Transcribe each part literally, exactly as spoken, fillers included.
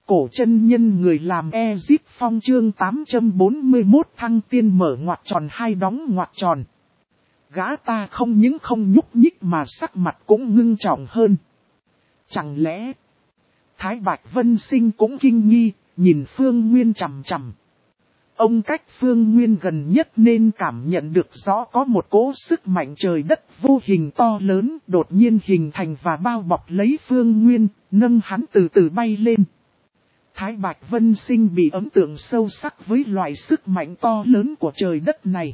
cổ chân nhân người làm Ezip Phong chương tám trăm bốn mươi mốt thăng tiên mở ngoặc tròn hai đóng ngoặc tròn. Gã ta không những không nhúc nhích mà sắc mặt cũng ngưng trọng hơn. Chẳng lẽ Thái Bạch Vân Sinh cũng kinh nghi, nhìn Phương Nguyên chằm chằm. Ông cách Phương Nguyên gần nhất nên cảm nhận được rõ có một cỗ sức mạnh trời đất vô hình to lớn đột nhiên hình thành và bao bọc lấy Phương Nguyên, nâng hắn từ từ bay lên. Thái Bạch Vân Sinh bị ấn tượng sâu sắc với loại sức mạnh to lớn của trời đất này.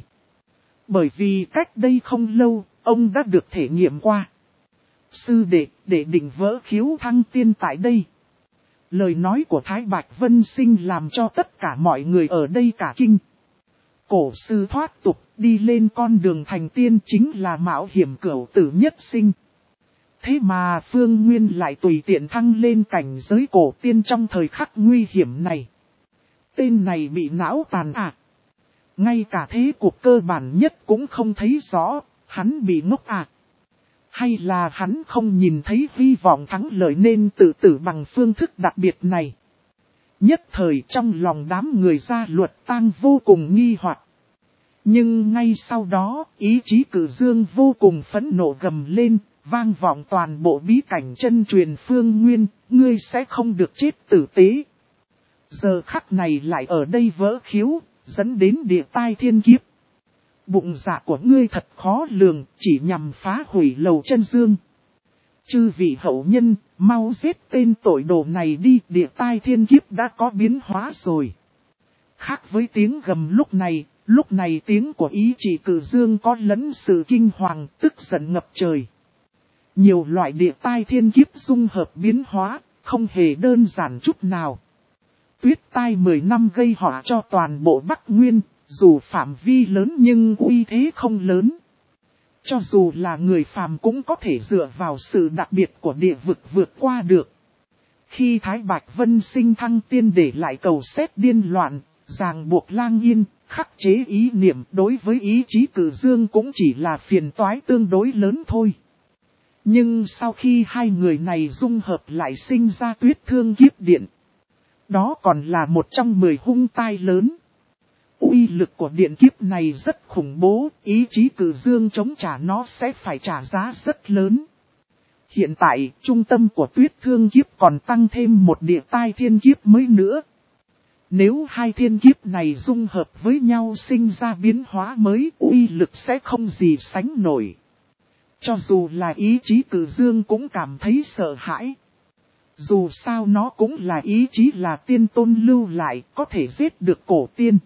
Bởi vì cách đây không lâu, ông đã được thể nghiệm qua. Sư đệ, để định vỡ khiếu thăng tiên tại đây. Lời nói của Thái Bạch Vân Sinh làm cho tất cả mọi người ở đây cả kinh. Cổ sư thoát tục, đi lên con đường thành tiên chính là mạo hiểm cửu tử nhất sinh. Thế mà Phương Nguyên lại tùy tiện thăng lên cảnh giới cổ tiên trong thời khắc nguy hiểm này. Tên này bị não tàn à? Ngay cả thế cuộc cơ bản nhất cũng không thấy rõ, hắn bị ngốc à? Hay là hắn không nhìn thấy hy vọng thắng lợi nên tự tử bằng phương thức đặc biệt này? Nhất thời trong lòng đám người gia luật tang vô cùng nghi hoặc. Nhưng ngay sau đó, ý chí Cử Dương vô cùng phẫn nộ gầm lên, vang vọng toàn bộ bí cảnh chân truyền Phương Nguyên, ngươi sẽ không được chết tử tế. Giờ khắc này lại ở đây vỡ khiếu, dẫn đến địa tai thiên kiếp. Bụng dạ của ngươi thật khó lường, chỉ nhằm phá hủy lầu chân dương. Chư vị hậu nhân, mau giết tên tội đồ này đi, địa tai thiên kiếp đã có biến hóa rồi. Khác với tiếng gầm lúc này, lúc này tiếng của ý chỉ Cử Dương có lẫn sự kinh hoàng, tức giận ngập trời. Nhiều loại địa tai thiên kiếp dung hợp biến hóa, không hề đơn giản chút nào. Tuyết tai mười năm gây họa cho toàn bộ Bắc Nguyên, dù phạm vi lớn nhưng uy thế không lớn. Cho dù là người phàm cũng có thể dựa vào sự đặc biệt của địa vực vượt qua được. Khi Thái Bạch Vân Sinh thăng tiên để lại cầu xét điên loạn, ràng buộc lang yên, khắc chế ý niệm đối với ý chí Cử Dương cũng chỉ là phiền toái tương đối lớn thôi. Nhưng sau khi hai người này dung hợp lại sinh ra Tuyết Thương Kiếp Điện. Đó còn là một trong mười hung tai lớn. Uy lực của điện kiếp này rất khủng bố, ý chí Cử Dương chống trả nó sẽ phải trả giá rất lớn. Hiện tại, trung tâm của Tuyết Thương Kiếp còn tăng thêm một địa tai thiên kiếp mới nữa. Nếu hai thiên kiếp này dung hợp với nhau sinh ra biến hóa mới, uy lực sẽ không gì sánh nổi. Cho dù là ý chí Cử Dương cũng cảm thấy sợ hãi. Dù sao nó cũng là ý chí là tiên tôn lưu lại, có thể giết được cổ tiên.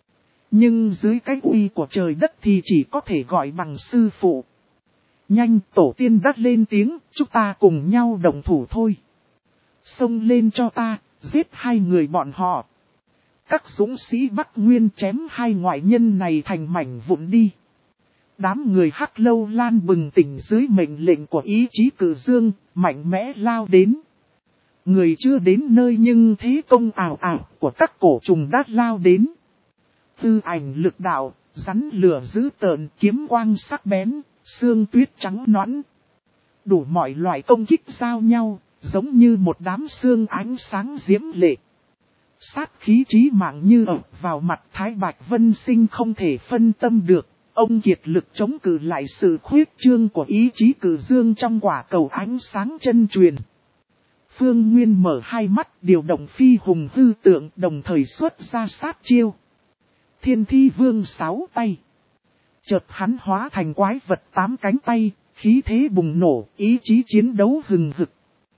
Nhưng dưới cái uy của trời đất thì chỉ có thể gọi bằng sư phụ. Nhanh, tổ tiên đắt lên tiếng, chúng ta cùng nhau đồng thủ thôi. Xông lên cho ta, giết hai người bọn họ. Các dũng sĩ Bắc Nguyên chém hai ngoại nhân này thành mảnh vụn đi. Đám người Hắc Lâu Lan bừng tỉnh dưới mệnh lệnh của ý chí Cử Dương, mạnh mẽ lao đến. Người chưa đến nơi nhưng thế công ảo ảo của các cổ trùng đã lao đến. Tư ảnh lực đạo, rắn lửa dữ tợn, kiếm quang sắc bén, xương tuyết trắng nõn. Đủ mọi loại công kích giao nhau, giống như một đám xương ánh sáng diễm lệ. Sát khí chí mạng như ập vào mặt Thái Bạch Vân Sinh không thể phân tâm được. Ông kiệt lực chống cự lại sự khuyết trương của ý chí Cử Dương trong quả cầu ánh sáng chân truyền. Phương Nguyên mở hai mắt điều động phi hùng hư tượng đồng thời xuất ra sát chiêu. Thiên Thi Vương sáu tay. Chợt hắn hóa thành quái vật tám cánh tay, khí thế bùng nổ, ý chí chiến đấu hừng hực.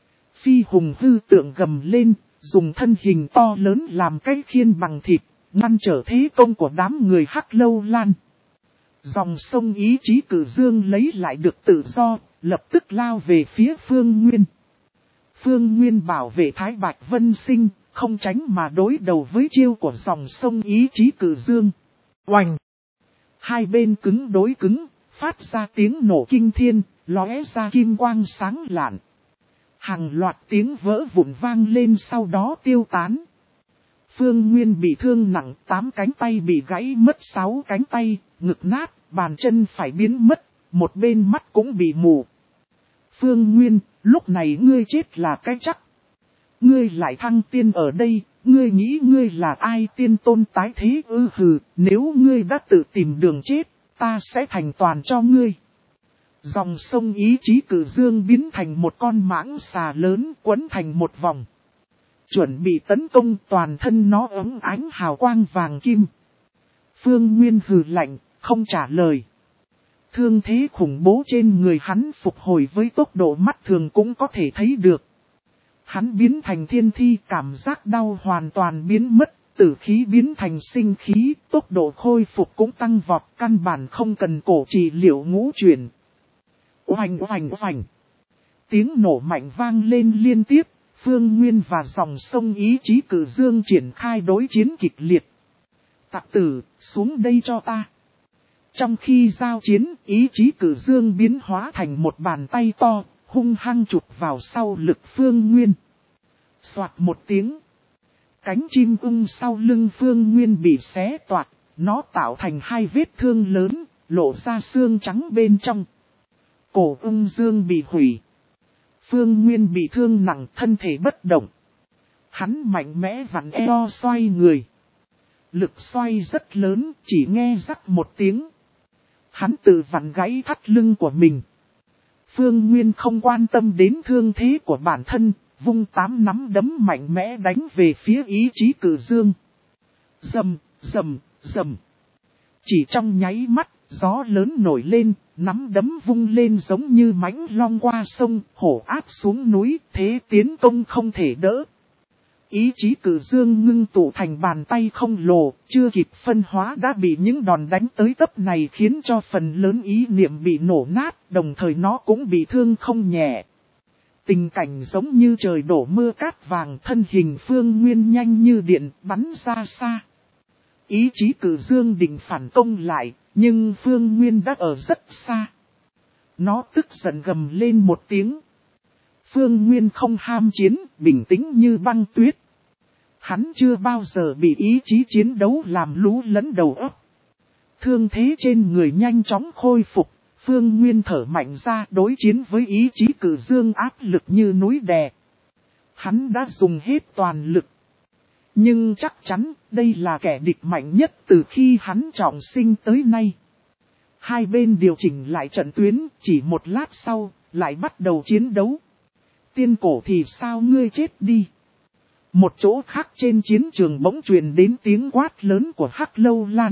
Phi hùng hư tượng gầm lên, dùng thân hình to lớn làm cái khiên bằng thịt, ngăn trở thế công của đám người Hắc Lâu Lan. Dòng sông ý chí Cử Dương lấy lại được tự do, lập tức lao về phía Phương Nguyên. Phương Nguyên bảo vệ Thái Bạch Vân Sinh, không tránh mà đối đầu với chiêu của dòng sông ý chí Cử Dương. Oành! Hai bên cứng đối cứng, phát ra tiếng nổ kinh thiên, lóe ra kim quang sáng lạn. Hàng loạt tiếng vỡ vụn vang lên sau đó tiêu tán. Phương Nguyên bị thương nặng, tám cánh tay bị gãy mất sáu cánh tay, ngực nát, bàn chân phải biến mất, một bên mắt cũng bị mù. Phương Nguyên, lúc này ngươi chết là cái chắc. Ngươi lại thăng tiên ở đây, ngươi nghĩ ngươi là ai tiên tôn tái thế ư? Hừ, nếu ngươi đã tự tìm đường chết, ta sẽ thành toàn cho ngươi. Dòng sông ý chí cử dương biến thành một con mãng xà lớn quấn thành một vòng. Chuẩn bị tấn công, toàn thân nó ấm ánh hào quang vàng kim. Phương Nguyên hừ lạnh, không trả lời. Thương thế khủng bố trên người hắn phục hồi với tốc độ mắt thường cũng có thể thấy được. Hắn biến thành thiên thi, cảm giác đau hoàn toàn biến mất, tử khí biến thành sinh khí, tốc độ khôi phục cũng tăng vọt, căn bản không cần cổ trị liệu ngũ chuyển. Oanh oanh oanh. Tiếng nổ mạnh vang lên liên tiếp, Phương Nguyên và dòng sông ý chí cử dương triển khai đối chiến kịch liệt. Tặc tử, xuống đây cho ta. Trong khi giao chiến, ý chí cử dương biến hóa thành một bàn tay to, hung hăng chụp vào sau lực Phương Nguyên. Soạt một tiếng. Cánh chim ưng sau lưng Phương Nguyên bị xé toạc, nó tạo thành hai vết thương lớn, lộ ra xương trắng bên trong. Cổ ưng dương bị hủy. Phương Nguyên bị thương nặng, thân thể bất động. Hắn mạnh mẽ vặn eo xoay người. Lực xoay rất lớn, chỉ nghe rắc một tiếng. Hắn tự vặn gãy thắt lưng của mình. Phương Nguyên không quan tâm đến thương thế của bản thân, vung tám nắm đấm mạnh mẽ đánh về phía ý chí cử dương. Rầm, rầm, rầm. Chỉ trong nháy mắt, gió lớn nổi lên, nắm đấm vung lên giống như mãnh long qua sông, hổ áp xuống núi, thế tiến công không thể đỡ. Ý chí cử dương ngưng tụ thành bàn tay không lồ, chưa kịp phân hóa đã bị những đòn đánh tới tấp này khiến cho phần lớn ý niệm bị nổ nát, đồng thời nó cũng bị thương không nhẹ. Tình cảnh giống như trời đổ mưa cát vàng, thân hình Phương Nguyên nhanh như điện bắn ra xa. Ý chí cử dương định phản công lại, nhưng Phương Nguyên đã ở rất xa. Nó tức giận gầm lên một tiếng. Phương Nguyên không ham chiến, bình tĩnh như băng tuyết. Hắn chưa bao giờ bị ý chí chiến đấu làm lú lẫn đầu óc. Thương thế trên người nhanh chóng khôi phục, Phương Nguyên thở mạnh ra đối chiến với ý chí cử dương áp lực như núi đè. Hắn đã dùng hết toàn lực. Nhưng chắc chắn đây là kẻ địch mạnh nhất từ khi hắn trọng sinh tới nay. Hai bên điều chỉnh lại trận tuyến, chỉ một lát sau, lại bắt đầu chiến đấu. Tiên cổ thì sao ngươi chết đi. Một chỗ khác trên chiến trường bỗng truyền đến tiếng quát lớn của Hắc Lâu Lan.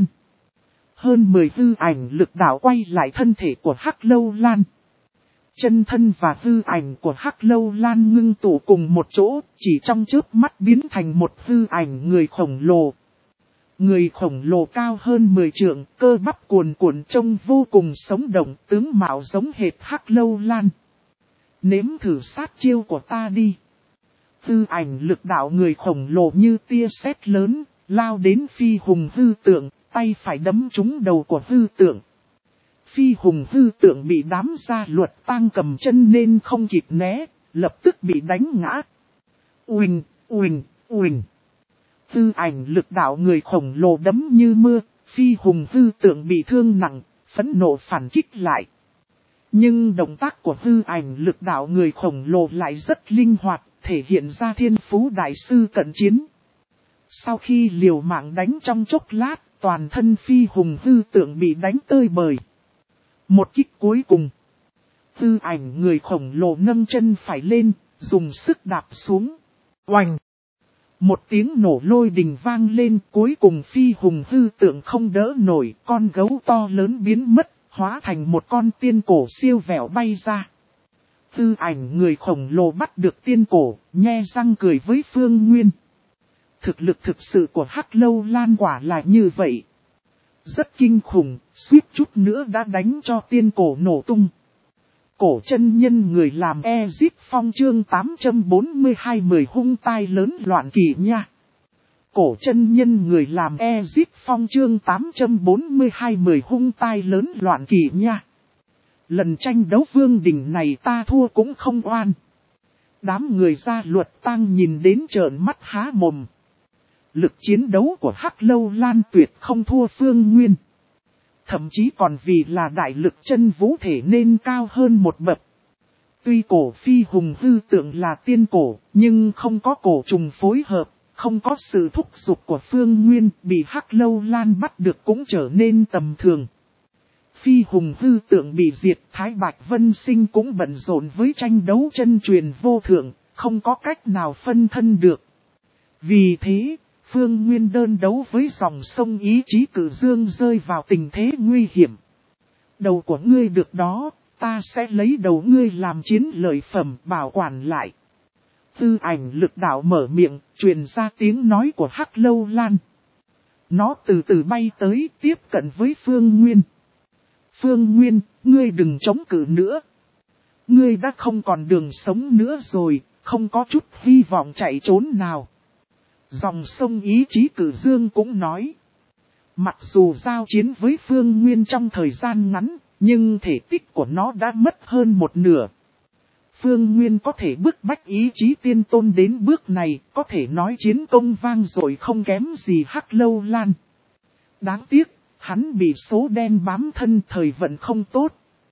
Hơn mười hư ảnh lực đạo quay lại thân thể của Hắc Lâu Lan. Chân thân và hư ảnh của Hắc Lâu Lan ngưng tụ cùng một chỗ, chỉ trong chớp mắt biến thành một hư ảnh người khổng lồ. Người khổng lồ cao hơn mười trượng, cơ bắp cuồn cuộn trông vô cùng sống động, tướng mạo giống hệt Hắc Lâu Lan. Nếm thử sát chiêu của ta đi. Hư ảnh lực đạo người khổng lồ như tia sét lớn, lao đến phi hùng hư tượng, tay phải đấm trúng đầu của hư tượng. Phi hùng hư tượng bị đám gia luật tang cầm chân nên không kịp né, lập tức bị đánh ngã. Uỳnh, uỳnh, uỳnh. Hư ảnh lực đạo người khổng lồ đấm như mưa, phi hùng hư tượng bị thương nặng, phẫn nộ phản kích lại. Nhưng động tác của hư ảnh lực đạo người khổng lồ lại rất linh hoạt, thể hiện ra thiên phú đại sư cận chiến. Sau khi liều mạng đánh trong chốc lát, toàn thân phi hùng hư tượng bị đánh tơi bời. Một kích cuối cùng. Hư ảnh người khổng lồ nâng chân phải lên, dùng sức đạp xuống. Oanh! Một tiếng nổ lôi đình vang lên, cuối cùng phi hùng hư tượng không đỡ nổi, con gấu to lớn biến mất, hóa thành một con tiên cổ siêu vẹo bay ra. Hư ảnh người khổng lồ bắt được tiên cổ, nhe răng cười với Phương Nguyên. Thực lực thực sự của Hắc Lâu Lan quả là như vậy. Rất kinh khủng, suýt chút nữa đã đánh cho tiên cổ nổ tung. Cổ chân nhân người làm Ezip Phong chương tám trăm bốn mươi hai mười hung tai lớn loạn kỳ nha. Cổ chân nhân người làm Ezip Phong chương tám trăm bốn mươi hai mười hung tai lớn loạn kỳ nha. Lần tranh đấu vương đỉnh này ta thua cũng không oan. Đám người gia luật tang nhìn đến trợn mắt há mồm. Lực chiến đấu của Hắc Lâu Lan tuyệt không thua Phương Nguyên. Thậm chí còn vì là đại lực chân vũ thể nên cao hơn một bậc. Tuy cổ phi hùng hư tượng là tiên cổ, nhưng không có cổ trùng phối hợp, không có sự thúc giục của Phương Nguyên, bị Hắc Lâu Lan bắt được cũng trở nên tầm thường. Phi hùng hư tượng bị diệt, Thái Bạch Vân Sinh cũng bận rộn với tranh đấu chân truyền vô thượng, không có cách nào phân thân được. Vì thế, Phương Nguyên đơn đấu với dòng sông ý chí cử dương rơi vào tình thế nguy hiểm. Đầu của ngươi được đó, ta sẽ lấy đầu ngươi làm chiến lợi phẩm bảo quản lại. Tư ảnh lực đạo mở miệng, truyền ra tiếng nói của Hắc Lâu Lan. Nó từ từ bay tới, tiếp cận với Phương Nguyên. Phương Nguyên, ngươi đừng chống cự nữa. Ngươi đã không còn đường sống nữa rồi, không có chút hy vọng chạy trốn nào. Dòng sông ý chí cử dương cũng nói. Mặc dù giao chiến với Phương Nguyên trong thời gian ngắn, nhưng thể tích của nó đã mất hơn một nửa. Phương Nguyên có thể bức bách ý chí tiên tôn đến bước này, có thể nói chiến công vang dội không kém gì Hắc Lâu Lan. Đáng tiếc, hắn bị số đen bám thân, thời vận không tốt.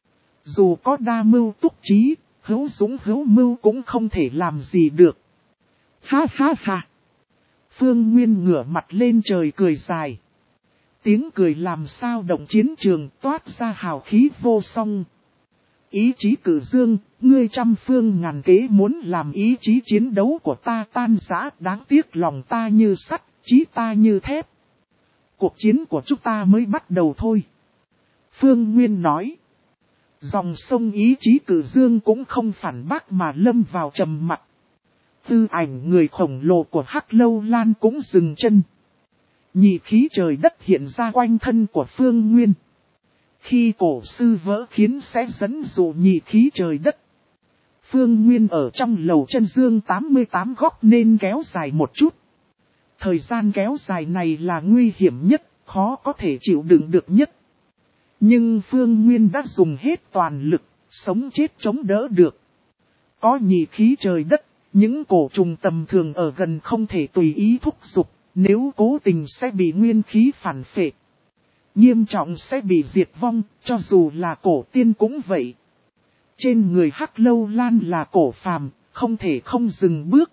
Dù có đa mưu túc trí, hữu dũng hữu mưu cũng không thể làm gì được. Ha ha ha! Phương Nguyên ngửa mặt lên trời cười dài. Tiếng cười làm sao động chiến trường, toát ra hào khí vô song. Ý chí cử dương, ngươi trăm phương ngàn kế muốn làm ý chí chiến đấu của ta tan rã, đáng tiếc lòng ta như sắt, chí ta như thép. Cuộc chiến của chúng ta mới bắt đầu thôi. Phương Nguyên nói. Dòng sông ý chí cử dương cũng không phản bác mà lâm vào trầm mặc. Tư ảnh người khổng lồ của Hắc Lâu Lan cũng dừng chân. Nhị khí trời đất hiện ra quanh thân của Phương Nguyên. Khi cổ sư vỡ khiến sẽ dẫn dụ nhị khí trời đất. Phương Nguyên ở trong lầu chân dương tám mươi tám góc nên kéo dài một chút. Thời gian kéo dài này là nguy hiểm nhất, khó có thể chịu đựng được nhất. Nhưng Phương Nguyên đã dùng hết toàn lực, sống chết chống đỡ được. Có nhị khí trời đất, những cổ trùng tầm thường ở gần không thể tùy ý thúc giục, nếu cố tình sẽ bị nguyên khí phản phệ. Nghiêm trọng sẽ bị diệt vong, cho dù là cổ tiên cũng vậy. Trên người Hắc Lâu Lan là cổ phàm, không thể không dừng bước.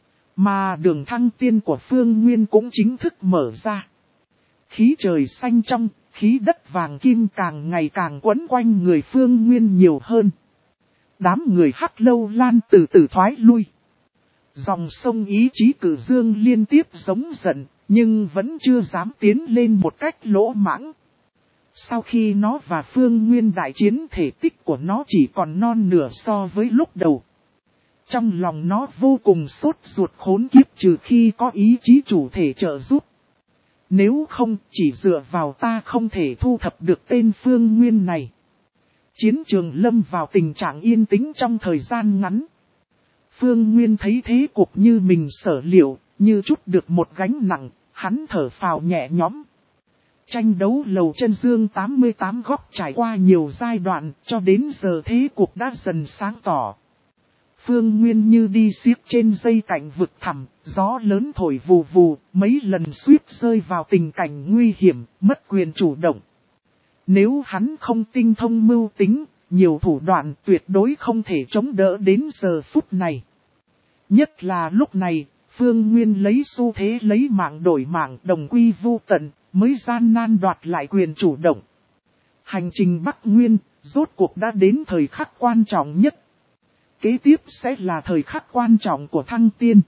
Mà đường thăng tiên của Phương Nguyên cũng chính thức mở ra. Khí trời xanh trong, khí đất vàng kim càng ngày càng quấn quanh người Phương Nguyên nhiều hơn. Đám người Hắc Lâu Lan từ từ thoái lui. Dòng sông ý chí cử dương liên tiếp giống giận, nhưng vẫn chưa dám tiến lên một cách lỗ mãng. Sau khi nó và Phương Nguyên đại chiến, thể tích của nó chỉ còn non nửa so với lúc đầu. Trong lòng nó vô cùng sốt ruột khốn kiếp, trừ khi có ý chí chủ thể trợ giúp. Nếu không, chỉ dựa vào ta không thể thu thập được tên Phương Nguyên này. Chiến trường lâm vào tình trạng yên tĩnh trong thời gian ngắn. Phương Nguyên thấy thế cục như mình sở liệu, như chút được một gánh nặng, hắn thở phào nhẹ nhõm. Tranh đấu lầu chân dương tám mươi tám góc trải qua nhiều giai đoạn, cho đến giờ thế cục đã dần sáng tỏ. Phương Nguyên như đi xiết trên dây cạnh vực thẳm, gió lớn thổi vù vù, mấy lần suýt rơi vào tình cảnh nguy hiểm, mất quyền chủ động. Nếu hắn không tinh thông mưu tính, nhiều thủ đoạn tuyệt đối không thể chống đỡ đến giờ phút này. Nhất là lúc này, Phương Nguyên lấy xu thế lấy mạng đổi mạng, đồng quy vu tận, mới gian nan đoạt lại quyền chủ động. Hành trình Bắc Nguyên, rốt cuộc đã đến thời khắc quan trọng nhất. Kế tiếp sẽ là thời khắc quan trọng của Thăng Tiên.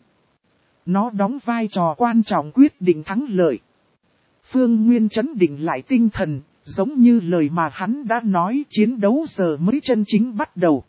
Nó đóng vai trò quan trọng quyết định thắng lợi. Phương Nguyên trấn định lại tinh thần, giống như lời mà hắn đã nói, chiến đấu giờ mới chân chính bắt đầu.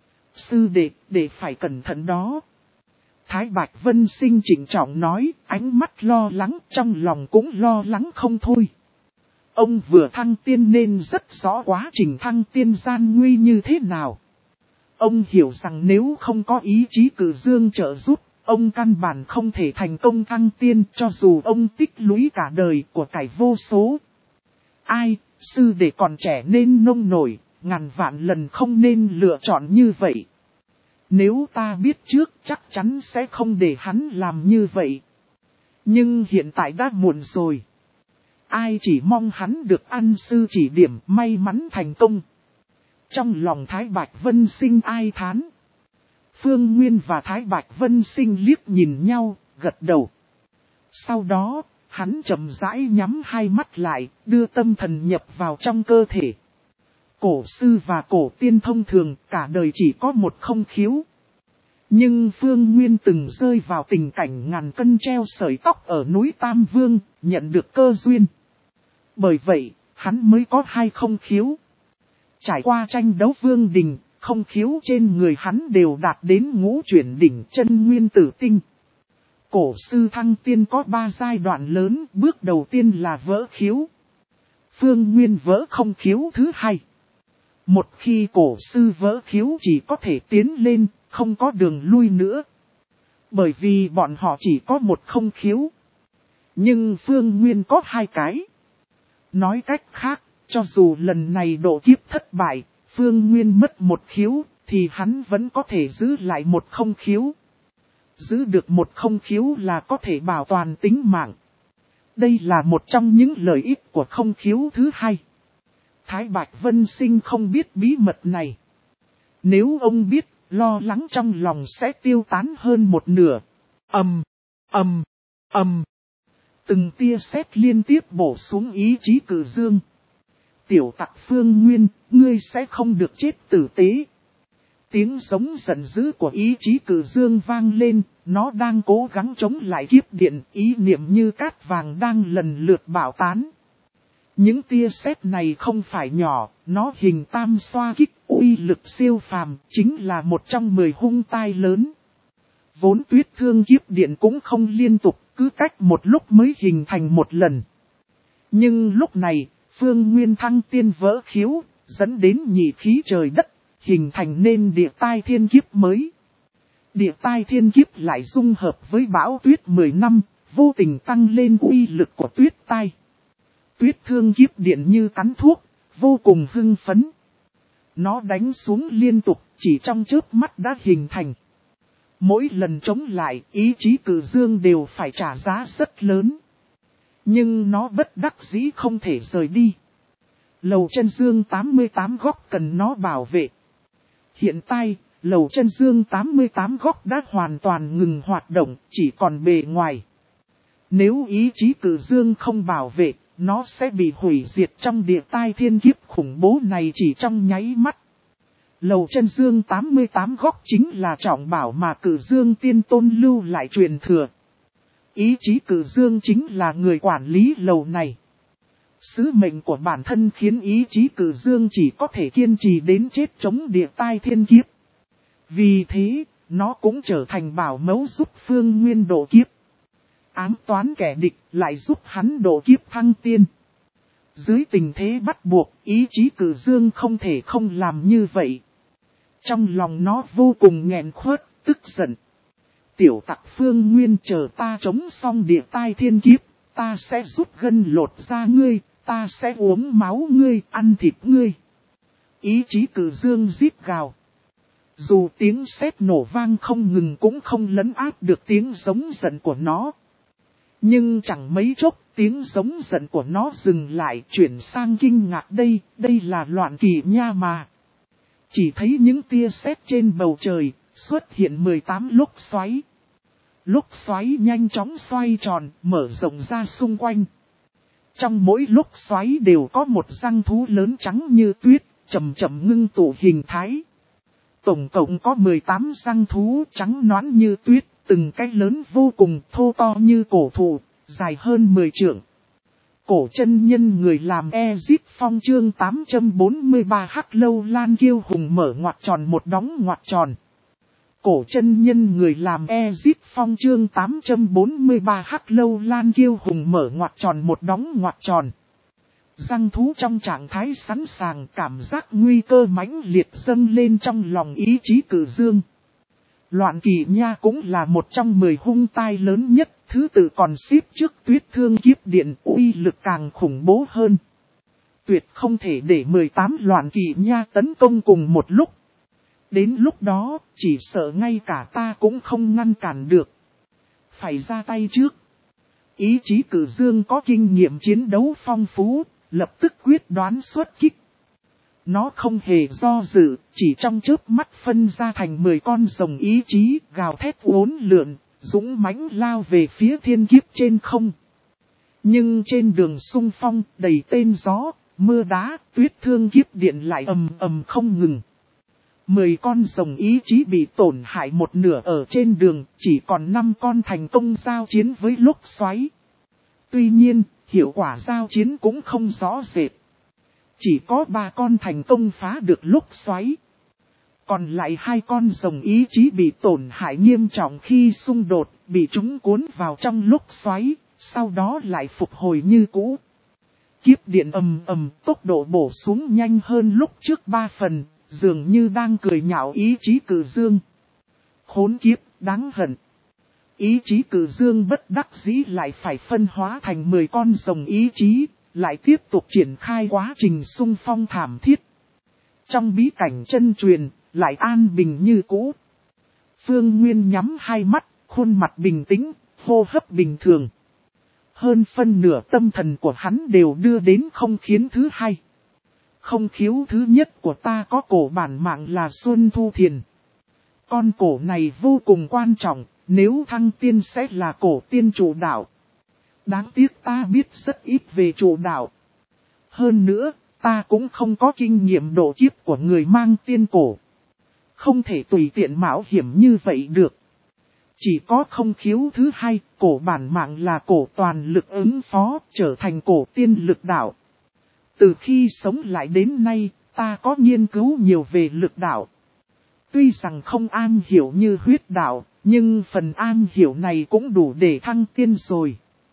Sư đệ, để phải cẩn thận đó. Thái Bạch Vân Sinh trịnh trọng nói, ánh mắt lo lắng, trong lòng cũng lo lắng không thôi. Ông vừa thăng tiên nên rất rõ quá trình thăng tiên gian nguy như thế nào. Ông hiểu rằng nếu không có ý chí cử dương trợ giúp, ông căn bản không thể thành công thăng tiên, cho dù ông tích lũy cả đời của cải vô số. Ai, sư đệ còn trẻ nên nông nổi, ngàn vạn lần không nên lựa chọn như vậy. Nếu ta biết trước chắc chắn sẽ không để hắn làm như vậy. Nhưng hiện tại đã muộn rồi. Ai chỉ mong hắn được ăn sư chỉ điểm may mắn thành công. Trong lòng Thái Bạch Vân Sinh ai thán. Phương Nguyên và Thái Bạch Vân Sinh liếc nhìn nhau, gật đầu. Sau đó, hắn chậm rãi nhắm hai mắt lại, đưa tâm thần nhập vào trong cơ thể. Cổ sư và cổ tiên thông thường cả đời chỉ có một không khiếu. Nhưng Phương Nguyên từng rơi vào tình cảnh ngàn cân treo sợi tóc ở núi Tam Vương, nhận được cơ duyên. Bởi vậy, hắn mới có hai không khiếu. Trải qua tranh đấu vương đình, không khiếu trên người hắn đều đạt đến ngũ chuyển đỉnh chân nguyên tử tinh. Cổ sư thăng tiên có ba giai đoạn lớn, bước đầu tiên là vỡ khiếu. Phương Nguyên vỡ không khiếu thứ hai. Một khi cổ sư vỡ khiếu chỉ có thể tiến lên, không có đường lui nữa. Bởi vì bọn họ chỉ có một không khiếu. Nhưng Phương Nguyên có hai cái. Nói cách khác, cho dù lần này độ kiếp thất bại, Phương Nguyên mất một khiếu, thì hắn vẫn có thể giữ lại một không khiếu. Giữ được một không khiếu là có thể bảo toàn tính mạng. Đây là một trong những lợi ích của không khiếu thứ hai. Thái Bạch Vân Sinh không biết bí mật này. Nếu ông biết, lo lắng trong lòng sẽ tiêu tán hơn một nửa. Ầm, ầm, ầm. Từng tia sét liên tiếp bổ xuống ý chí Cử Dương. Tiểu tặc Phương Nguyên, ngươi sẽ không được chết tử tế. Tiếng giống giận dữ của ý chí Cử Dương vang lên, nó đang cố gắng chống lại kiếp điện, ý niệm như cát vàng đang lần lượt bạo tán. Những tia sét này không phải nhỏ, nó hình tam xoa kích, uy lực siêu phàm, chính là một trong mười hung tai lớn. Vốn tuyết thương kiếp điện cũng không liên tục, cứ cách một lúc mới hình thành một lần. Nhưng lúc này, Phương Nguyên thăng tiên vỡ khiếu, dẫn đến nhị khí trời đất, hình thành nên địa tai thiên kiếp mới. Địa tai thiên kiếp lại dung hợp với bão tuyết mười năm, vô tình tăng lên uy lực của tuyết tai. Tuyết thương kiếp điện như cắn thuốc, vô cùng hưng phấn. Nó đánh xuống liên tục, chỉ trong chớp mắt đã hình thành. Mỗi lần chống lại, ý chí Cử Dương đều phải trả giá rất lớn. Nhưng nó bất đắc dĩ không thể rời đi. Lầu Chân Dương tám mươi tám góc cần nó bảo vệ. Hiện tại, Lầu Chân Dương tám mươi tám góc đã hoàn toàn ngừng hoạt động, chỉ còn bề ngoài. Nếu ý chí Cử Dương không bảo vệ, nó sẽ bị hủy diệt trong địa tai thiên kiếp khủng bố này chỉ trong nháy mắt. Lầu Chân Dương tám mươi tám góc chính là trọng bảo mà Cử Dương tiên tôn lưu lại truyền thừa. Ý chí Cử Dương chính là người quản lý lầu này. Sứ mệnh của bản thân khiến ý chí Cử Dương chỉ có thể kiên trì đến chết chống địa tai thiên kiếp. Vì thế, nó cũng trở thành bảo mẫu giúp Phương Nguyên độ kiếp. Ám toán kẻ địch lại giúp hắn độ kiếp thăng tiên. Dưới tình thế bắt buộc, ý chí Cử Dương không thể không làm như vậy. Trong lòng nó vô cùng nghẹn khuất, tức giận. Tiểu tặc Phương Nguyên chờ ta chống xong địa tai thiên kiếp, ta sẽ rút gân lột ra ngươi, ta sẽ uống máu ngươi, ăn thịt ngươi. Ý chí Cử Dương rít gào. Dù tiếng sét nổ vang không ngừng cũng không lấn áp được tiếng giống giận của nó. Nhưng chẳng mấy chốc tiếng giống giận của nó dừng lại, chuyển sang kinh ngạc. Đây, đây là Loạn Kỳ Nha mà. Chỉ thấy những tia sét trên bầu trời, xuất hiện mười tám lốc xoáy. Lốc xoáy nhanh chóng xoay tròn, mở rộng ra xung quanh. Trong mỗi lốc xoáy đều có một răng thú lớn trắng như tuyết, chậm chậm ngưng tụ hình thái. Tổng cộng có mười tám răng thú trắng nõn như tuyết, từng cái lớn vô cùng, thô to như cổ thụ, dài hơn mười trượng. Cổ chân nhân người làm Ezip Phong chương tám trăm bốn mươi ba Hắc Lâu Lan Kiêu Hùng mở ngoặc tròn một đóng ngoặc tròn. Cổ chân nhân người làm Ezip Phong chương tám trăm bốn mươi ba Hắc Lâu Lan Kiêu Hùng mở ngoặc tròn một đóng ngoặc tròn. Răng thú trong trạng thái sẵn sàng, cảm giác nguy cơ mãnh liệt dâng lên trong lòng ý chí Cử Dương. Loạn Kỳ Nha cũng là một trong mười hung tai lớn nhất, thứ tự còn xếp trước tuyết thương kiếp điện, uy lực càng khủng bố hơn. Tuyệt không thể để mười tám Loạn Kỳ Nha tấn công cùng một lúc. Đến lúc đó, chỉ sợ ngay cả ta cũng không ngăn cản được. Phải ra tay trước. Ý chí Cử Dương có kinh nghiệm chiến đấu phong phú, lập tức quyết đoán xuất kích. Nó không hề do dự, chỉ trong chớp mắt phân ra thành mười con rồng ý chí, gào thét uốn lượn, dũng mãnh lao về phía thiên kiếp trên không. Nhưng trên đường xung phong, đầy tên gió, mưa đá, tuyết thương kiếp điện lại ầm ầm không ngừng. Mười con rồng ý chí bị tổn hại một nửa ở trên đường, chỉ còn năm con thành công giao chiến với lốc xoáy. Tuy nhiên, hiệu quả giao chiến cũng không rõ rệt. Chỉ có ba con thành công phá được lốc xoáy. Còn lại hai con rồng ý chí bị tổn hại nghiêm trọng khi xung đột, bị chúng cuốn vào trong lốc xoáy, sau đó lại phục hồi như cũ. Kiếp điện ầm ầm, tốc độ bổ xuống nhanh hơn lúc trước ba phần, dường như đang cười nhạo ý chí cử dương. Khốn kiếp, đáng hận. Ý chí cử dương bất đắc dĩ lại phải phân hóa thành mười con rồng ý chí, lại tiếp tục triển khai quá trình xung phong thảm thiết. Trong bí cảnh chân truyền, lại an bình như cũ. Phương Nguyên nhắm hai mắt, khuôn mặt bình tĩnh, hô hấp bình thường. Hơn phân nửa tâm thần của hắn đều đưa đến không khiến thứ hai. Không khiếu thứ nhất của ta có cổ bản mạng là Xuân Thu Thiền. Con cổ này vô cùng quan trọng, nếu thăng tiên sẽ là cổ tiên chủ đạo. Đáng tiếc ta biết rất ít về chủ đạo. Hơn nữa, ta cũng không có kinh nghiệm độ kiếp của người mang tiên cổ. Không thể tùy tiện mạo hiểm như vậy được. Chỉ có không khiếu thứ hai, cổ bản mạng là cổ toàn lực ứng phó, trở thành cổ tiên lực đạo. Từ khi sống lại đến nay, ta có nghiên cứu nhiều về lực đạo. Tuy rằng không an hiểu như huyết đạo, nhưng phần an hiểu này cũng đủ để thăng tiên rồi.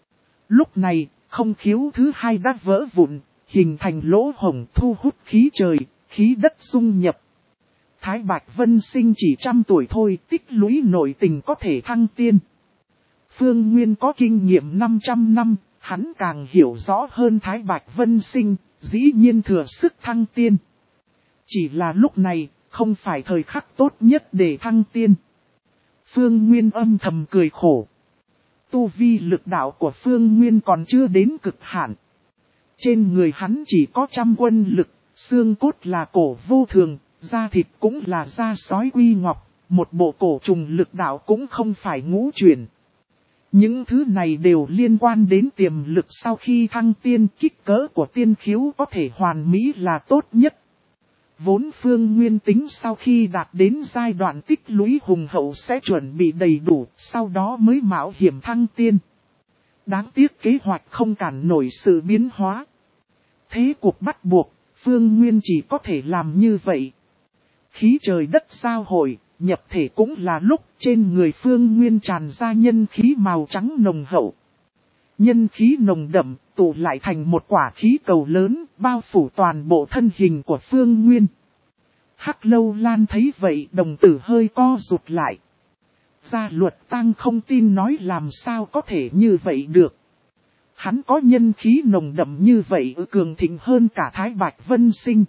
Lúc này, không khiếu thứ hai đã vỡ vụn, hình thành lỗ hổng thu hút khí trời, khí đất dung nhập. Thái Bạch Vân Sinh chỉ trăm tuổi thôi, tích lũy nội tình có thể thăng tiên. Phương Nguyên có kinh nghiệm năm trăm năm, hắn càng hiểu rõ hơn Thái Bạch Vân Sinh, dĩ nhiên thừa sức thăng tiên. Chỉ là lúc này, không phải thời khắc tốt nhất để thăng tiên. Phương Nguyên âm thầm cười khổ. Tu vi lực đạo của Phương Nguyên còn chưa đến cực hạn. Trên người hắn chỉ có trăm quân lực, xương cốt là cổ vô thường, da thịt cũng là da sói quy ngọc, một bộ cổ trùng lực đạo cũng không phải ngũ chuyển. Những thứ này đều liên quan đến tiềm lực sau khi thăng tiên, kích cỡ của tiên khiếu có thể hoàn mỹ là tốt nhất. Vốn Phương Nguyên tính sau khi đạt đến giai đoạn tích lũy hùng hậu sẽ chuẩn bị đầy đủ, sau đó mới mạo hiểm thăng tiên. Đáng tiếc kế hoạch không cản nổi sự biến hóa. Thế cuộc bắt buộc, Phương Nguyên chỉ có thể làm như vậy. Khí trời đất giao hội, nhập thể cũng là lúc trên người Phương Nguyên tràn ra nhân khí màu trắng nồng hậu. Nhân khí nồng đậm, tụ lại thành một quả khí cầu lớn, bao phủ toàn bộ thân hình của Phương Nguyên. Hắc Lâu Lan thấy vậy, đồng tử hơi co rụt lại. Gia Luật Tăng không tin nói làm sao có thể như vậy được. Hắn có nhân khí nồng đậm như vậy cường thịnh hơn cả Thái Bạch Vân Sinh.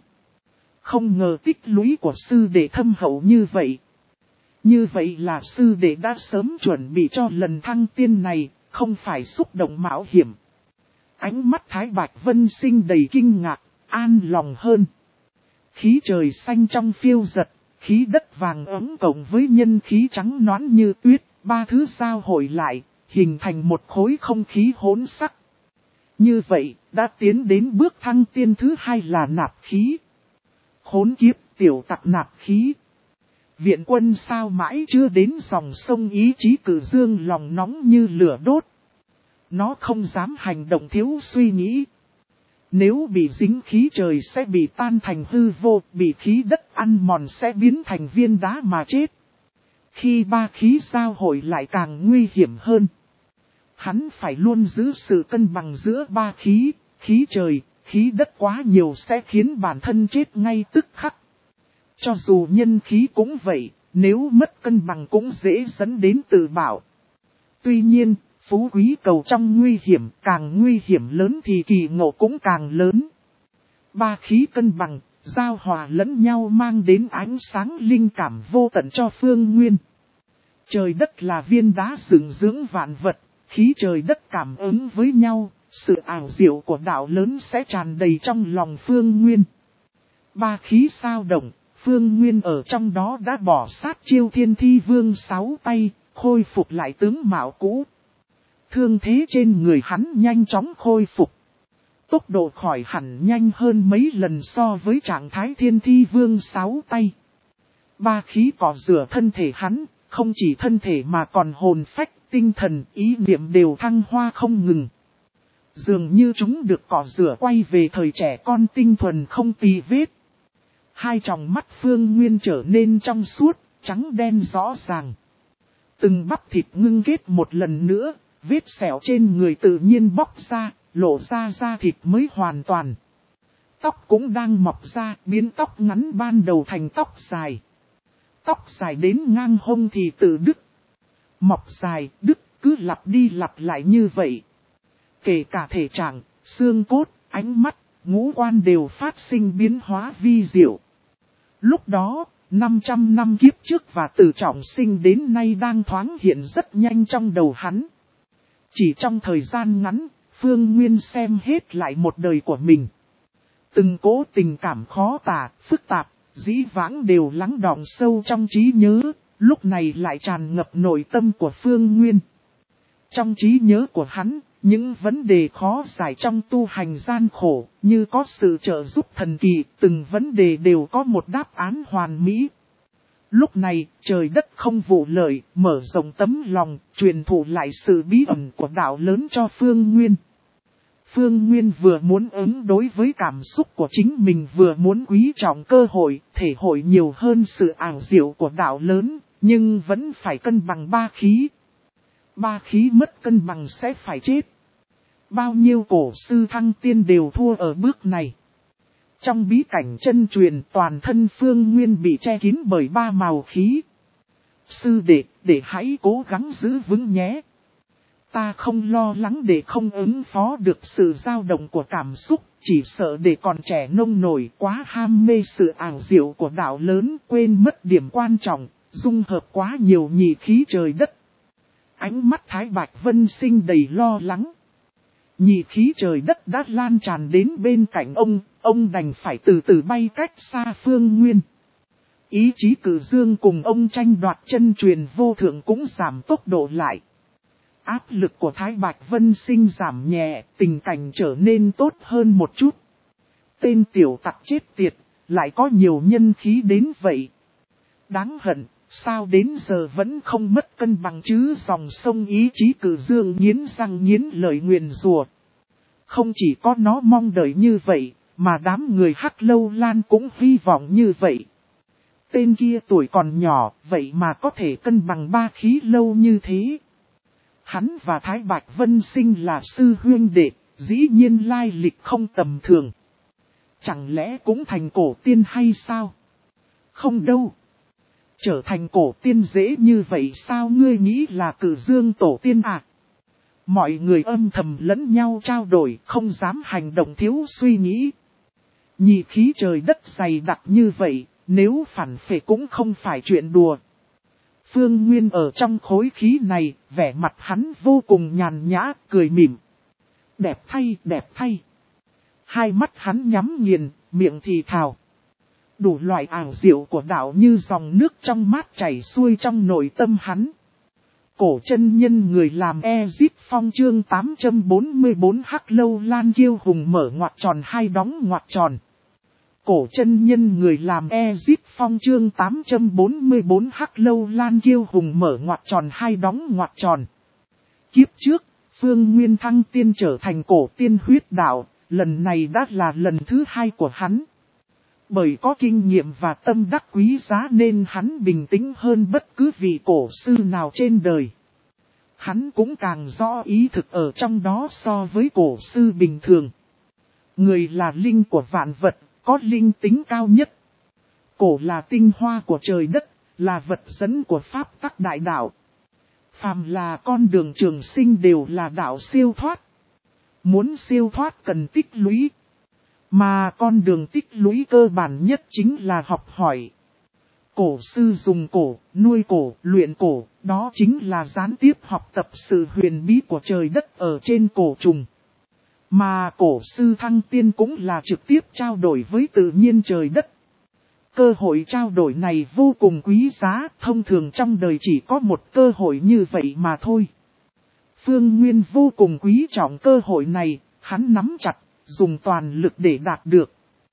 Không ngờ tích lũy của sư đệ thâm hậu như vậy. Như vậy là sư đệ đã sớm chuẩn bị cho lần thăng tiên này, không phải xúc động mạo hiểm. Ánh mắt Thái Bạch Vân Sinh đầy kinh ngạc, an lòng hơn. Khí trời xanh trong phiêu giật, khí đất vàng ấm cộng với nhân khí trắng nõn như tuyết, ba thứ giao hội lại, hình thành một khối không khí hỗn sắc. Như vậy, đã tiến đến bước thăng tiên thứ hai là nạp khí. Khốn kiếp, tiểu tặc nạp khí. Viện quân sao mãi chưa đến dòng sông ý chí cử dương lòng nóng như lửa đốt. Nó không dám hành động thiếu suy nghĩ. Nếu bị dính khí trời sẽ bị tan thành hư vô, bị khí đất ăn mòn sẽ biến thành viên đá mà chết. Khi ba khí giao hội lại càng nguy hiểm hơn. Hắn phải luôn giữ sự cân bằng giữa ba khí, khí trời, khí đất quá nhiều sẽ khiến bản thân chết ngay tức khắc. Cho dù nhân khí cũng vậy, nếu mất cân bằng cũng dễ dẫn đến tự bảo. Tuy nhiên, phú quý cầu trong nguy hiểm, càng nguy hiểm lớn thì kỳ ngộ cũng càng lớn. Ba khí cân bằng, giao hòa lẫn nhau mang đến ánh sáng linh cảm vô tận cho Phương Nguyên. Trời đất là viên đá dựng dưỡng vạn vật, khí trời đất cảm ứng với nhau, sự ảo diệu của đạo lớn sẽ tràn đầy trong lòng Phương Nguyên. Ba khí sao động, Phương Nguyên ở trong đó đã bỏ sát chiêu Thiên Thi Vương sáu tay, khôi phục lại tướng mạo cũ. Thương thế trên người hắn nhanh chóng khôi phục. Tốc độ khỏi hẳn nhanh hơn mấy lần so với trạng thái Thiên Thi Vương sáu tay. Ba khí cỏ rửa thân thể hắn, không chỉ thân thể mà còn hồn phách, tinh thần, ý niệm đều thăng hoa không ngừng. Dường như chúng được cỏ rửa quay về thời trẻ con tinh thuần không tì vết. Hai tròng mắt Phương Nguyên trở nên trong suốt, trắng đen rõ ràng. Từng bắp thịt ngưng kết một lần nữa, vết sẹo trên người tự nhiên bóc ra, lộ ra da thịt mới hoàn toàn. Tóc cũng đang mọc ra, biến tóc ngắn ban đầu thành tóc dài. Tóc dài đến ngang hông thì tự đứt. Mọc dài, đứt, cứ lặp đi lặp lại như vậy. Kể cả thể trạng, xương cốt, ánh mắt, ngũ quan đều phát sinh biến hóa vi diệu. Lúc đó, năm trăm năm kiếp trước và từ trọng sinh đến nay đang thoáng hiện rất nhanh trong đầu hắn. Chỉ trong thời gian ngắn, Phương Nguyên xem hết lại một đời của mình. Từng cố tình cảm khó tả, phức tạp, dĩ vãng đều lắng đọng sâu trong trí nhớ, lúc này lại tràn ngập nội tâm của Phương Nguyên. Trong trí nhớ của hắn, những vấn đề khó giải trong tu hành gian khổ, như có sự trợ giúp thần kỳ, từng vấn đề đều có một đáp án hoàn mỹ. Lúc này, trời đất không vụ lợi, mở rộng tấm lòng, truyền thụ lại sự bí ẩn của đạo lớn cho Phương Nguyên. Phương Nguyên vừa muốn ứng đối với cảm xúc của chính mình, vừa muốn quý trọng cơ hội, thể hội nhiều hơn sự ảo diệu của đạo lớn, nhưng vẫn phải cân bằng ba khí. Ba khí mất cân bằng sẽ phải chết. Bao nhiêu cổ sư thăng tiên đều thua ở bước này. Trong bí cảnh chân truyền, toàn thân Phương Nguyên bị che kín bởi ba màu khí. Sư đệ, để hãy cố gắng giữ vững nhé. Ta không lo lắng để không ứng phó được sự dao động của cảm xúc, chỉ sợ để còn trẻ nông nổi quá ham mê sự ảo diệu của đạo lớn, quên mất điểm quan trọng, dung hợp quá nhiều nhị khí trời đất. Ánh mắt Thái Bạch Vân Sinh đầy lo lắng. Nhị khí trời đất đã lan tràn đến bên cạnh ông, ông đành phải từ từ bay cách xa Phương Nguyên. Ý chí Cử Dương cùng ông tranh đoạt chân truyền vô thượng cũng giảm tốc độ lại. Áp lực của Thái Bạch Vân Sinh giảm nhẹ, tình cảnh trở nên tốt hơn một chút. Tên tiểu tặc chết tiệt, lại có nhiều nhân khí đến vậy. Đáng hận, sao đến giờ vẫn không mất cân bằng chứ? Dòng sông ý chí Cử Dương nghiến răng nghiến lợi nguyền rủa. Không chỉ có nó mong đợi như vậy, mà đám người Hắc Lâu Lan cũng hy vọng như vậy. Tên kia tuổi còn nhỏ, vậy mà có thể cân bằng ba khí lâu như thế. Hắn và Thái Bạch Vân Sinh là sư huynh đệ, dĩ nhiên lai lịch không tầm thường. Chẳng lẽ cũng thành cổ tiên hay sao? Không đâu. Trở thành cổ tiên dễ như vậy sao? Ngươi nghĩ là Cử Dương tổ tiên à? Mọi người âm thầm lẫn nhau trao đổi, không dám hành động thiếu suy nghĩ. Nhị khí trời đất dày đặc như vậy, nếu phản phệ cũng không phải chuyện đùa. Phương Nguyên ở trong khối khí này, vẻ mặt hắn vô cùng nhàn nhã, cười mỉm. Đẹp thay, đẹp thay. Hai mắt hắn nhắm nghiền, miệng thì thào. Đủ loại ảo diệu của đạo như dòng nước trong mát chảy xuôi trong nội tâm hắn. Cổ chân nhân người làm Ezip Phong chương tám trăm bốn mươi bốn Hắc Lâu Lan Kiêu Hùng mở ngoặc tròn hai đóng ngoặc tròn. Cổ chân nhân người làm Ezip Phong chương tám trăm bốn mươi bốn Hắc Lâu Lan Kiêu Hùng mở ngoặc tròn hai đóng ngoặc tròn. Kiếp trước, Phương Nguyên thăng tiên trở thành cổ tiên huyết đạo, lần này đã là lần thứ hai của hắn. Bởi có kinh nghiệm và tâm đắc quý giá nên hắn bình tĩnh hơn bất cứ vị cổ sư nào trên đời. Hắn cũng càng rõ ý thực ở trong đó so với cổ sư bình thường. Người là linh của vạn vật, có linh tính cao nhất. Cổ là tinh hoa của trời đất, là vật dẫn của pháp tắc đại đạo. Phàm là con đường trường sinh đều là đạo siêu thoát. Muốn siêu thoát cần tích lũy. Mà con đường tích lũy cơ bản nhất chính là học hỏi. Cổ sư dùng cổ, nuôi cổ, luyện cổ, đó chính là gián tiếp học tập sự huyền bí của trời đất ở trên cổ trùng. Mà cổ sư thăng tiên cũng là trực tiếp trao đổi với tự nhiên trời đất. Cơ hội trao đổi này vô cùng quý giá, thông thường trong đời chỉ có một cơ hội như vậy mà thôi. Phương Nguyên vô cùng quý trọng cơ hội này, hắn nắm chặt, dùng toàn lực để đạt được.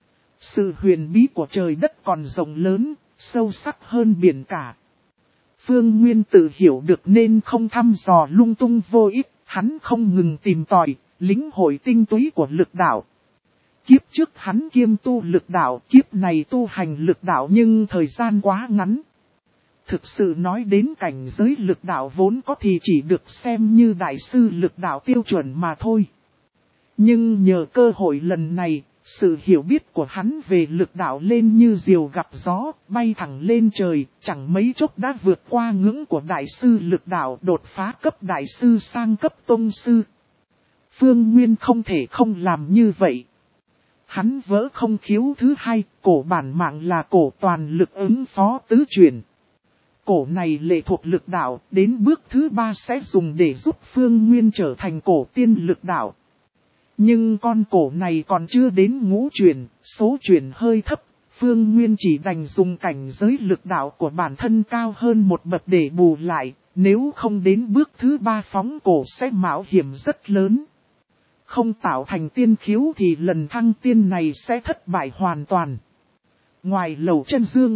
Sự huyền bí của trời đất còn rộng lớn, sâu sắc hơn biển cả. Phương Nguyên tự hiểu được nên không thăm dò lung tung vô ích, hắn không ngừng tìm tòi, lĩnh hội tinh túy của lực đạo. Kiếp trước hắn kiêm tu lực đạo, kiếp này tu hành lực đạo nhưng thời gian quá ngắn. Thực sự nói đến cảnh giới lực đạo vốn có thì chỉ được xem như đại sư lực đạo tiêu chuẩn mà thôi. Nhưng nhờ cơ hội lần này, sự hiểu biết của hắn về lực đạo lên như diều gặp gió, bay thẳng lên trời, chẳng mấy chốc đã vượt qua ngưỡng của đại sư lực đạo, đột phá cấp đại sư sang cấp tông sư. Phương Nguyên không thể không làm như vậy. Hắn vỡ không khiếu thứ hai, cổ bản mạng là cổ toàn lực ứng phó tứ chuyển. Cổ này lệ thuộc lực đạo, đến bước thứ ba sẽ dùng để giúp Phương Nguyên trở thành cổ tiên lực đạo. Nhưng con cổ này còn chưa đến ngũ chuyển, số chuyển hơi thấp, Phương Nguyên chỉ đành dùng cảnh giới lực đạo của bản thân cao hơn một bậc để bù lại, nếu không đến bước thứ ba phóng cổ sẽ mạo hiểm rất lớn. Không tạo thành tiên khiếu thì lần thăng tiên này sẽ thất bại hoàn toàn. Ngoài lầu chân dương,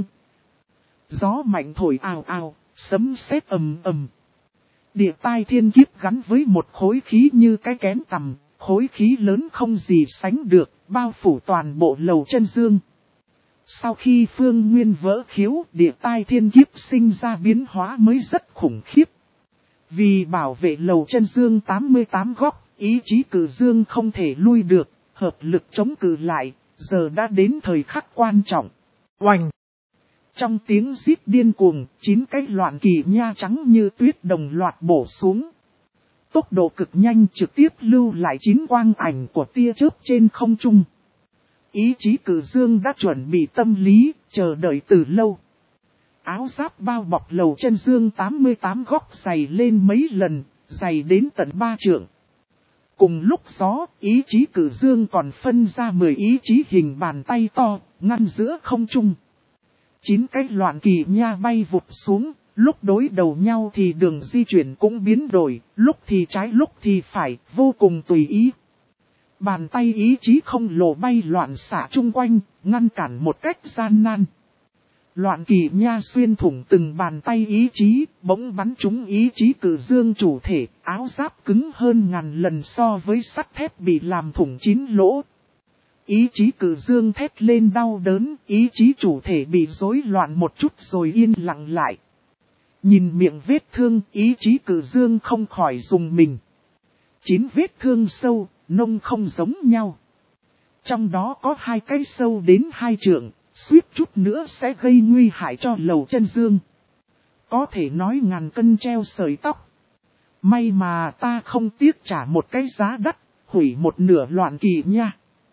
gió mạnh thổi ào ào, sấm sét ầm ầm. Địa tai thiên kiếp gắn với một khối khí như cái kén tằm, khối khí lớn không gì sánh được, bao phủ toàn bộ lầu chân dương. Sau khi Phương Nguyên vỡ khiếu, địa tai thiên kiếp sinh ra biến hóa mới rất khủng khiếp. Vì bảo vệ lầu chân dương tám mươi tám góc, ý chí cử dương không thể lui được, hợp lực chống cự lại, giờ đã đến thời khắc quan trọng. Oanh! Trong tiếng rít điên cuồng, chín cái loạn kỳ nha trắng như tuyết đồng loạt bổ xuống. Tốc độ cực nhanh trực tiếp lưu lại chín quang ảnh của tia chớp trên không trung. Ý chí cử dương đã chuẩn bị tâm lý, chờ đợi từ lâu. Áo giáp bao bọc lầu chân dương tám mươi tám góc dày lên mấy lần, dày đến tận ba trượng. Cùng lúc gió, ý chí cử dương còn phân ra mười ý chí hình bàn tay to, ngăn giữa không trung. Chín cái loạn kỳ nha bay vụt xuống, lúc đối đầu nhau thì đường di chuyển cũng biến đổi, lúc thì trái lúc thì phải, vô cùng tùy ý. Bàn tay ý chí không lộ bay loạn xạ chung quanh, ngăn cản một cách gian nan. Loạn kỳ nha xuyên thủng từng bàn tay ý chí, bỗng bắn trúng ý chí cử dương chủ thể, áo giáp cứng hơn ngàn lần so với sắt thép bị làm thủng chín lỗ. Ý chí cử dương thét lên đau đớn, ý chí chủ thể bị rối loạn một chút rồi yên lặng lại. Nhìn miệng vết thương, ý chí cử dương không khỏi dùng mình. Chín vết thương sâu, nông không giống nhau. Trong đó có hai cái sâu đến hai trượng, suýt chút nữa sẽ gây nguy hại cho lầu chân dương. Có thể nói ngàn cân treo sợi tóc. May mà ta không tiếc trả một cái giá đắt, hủy một nửa loạn kỳ nha.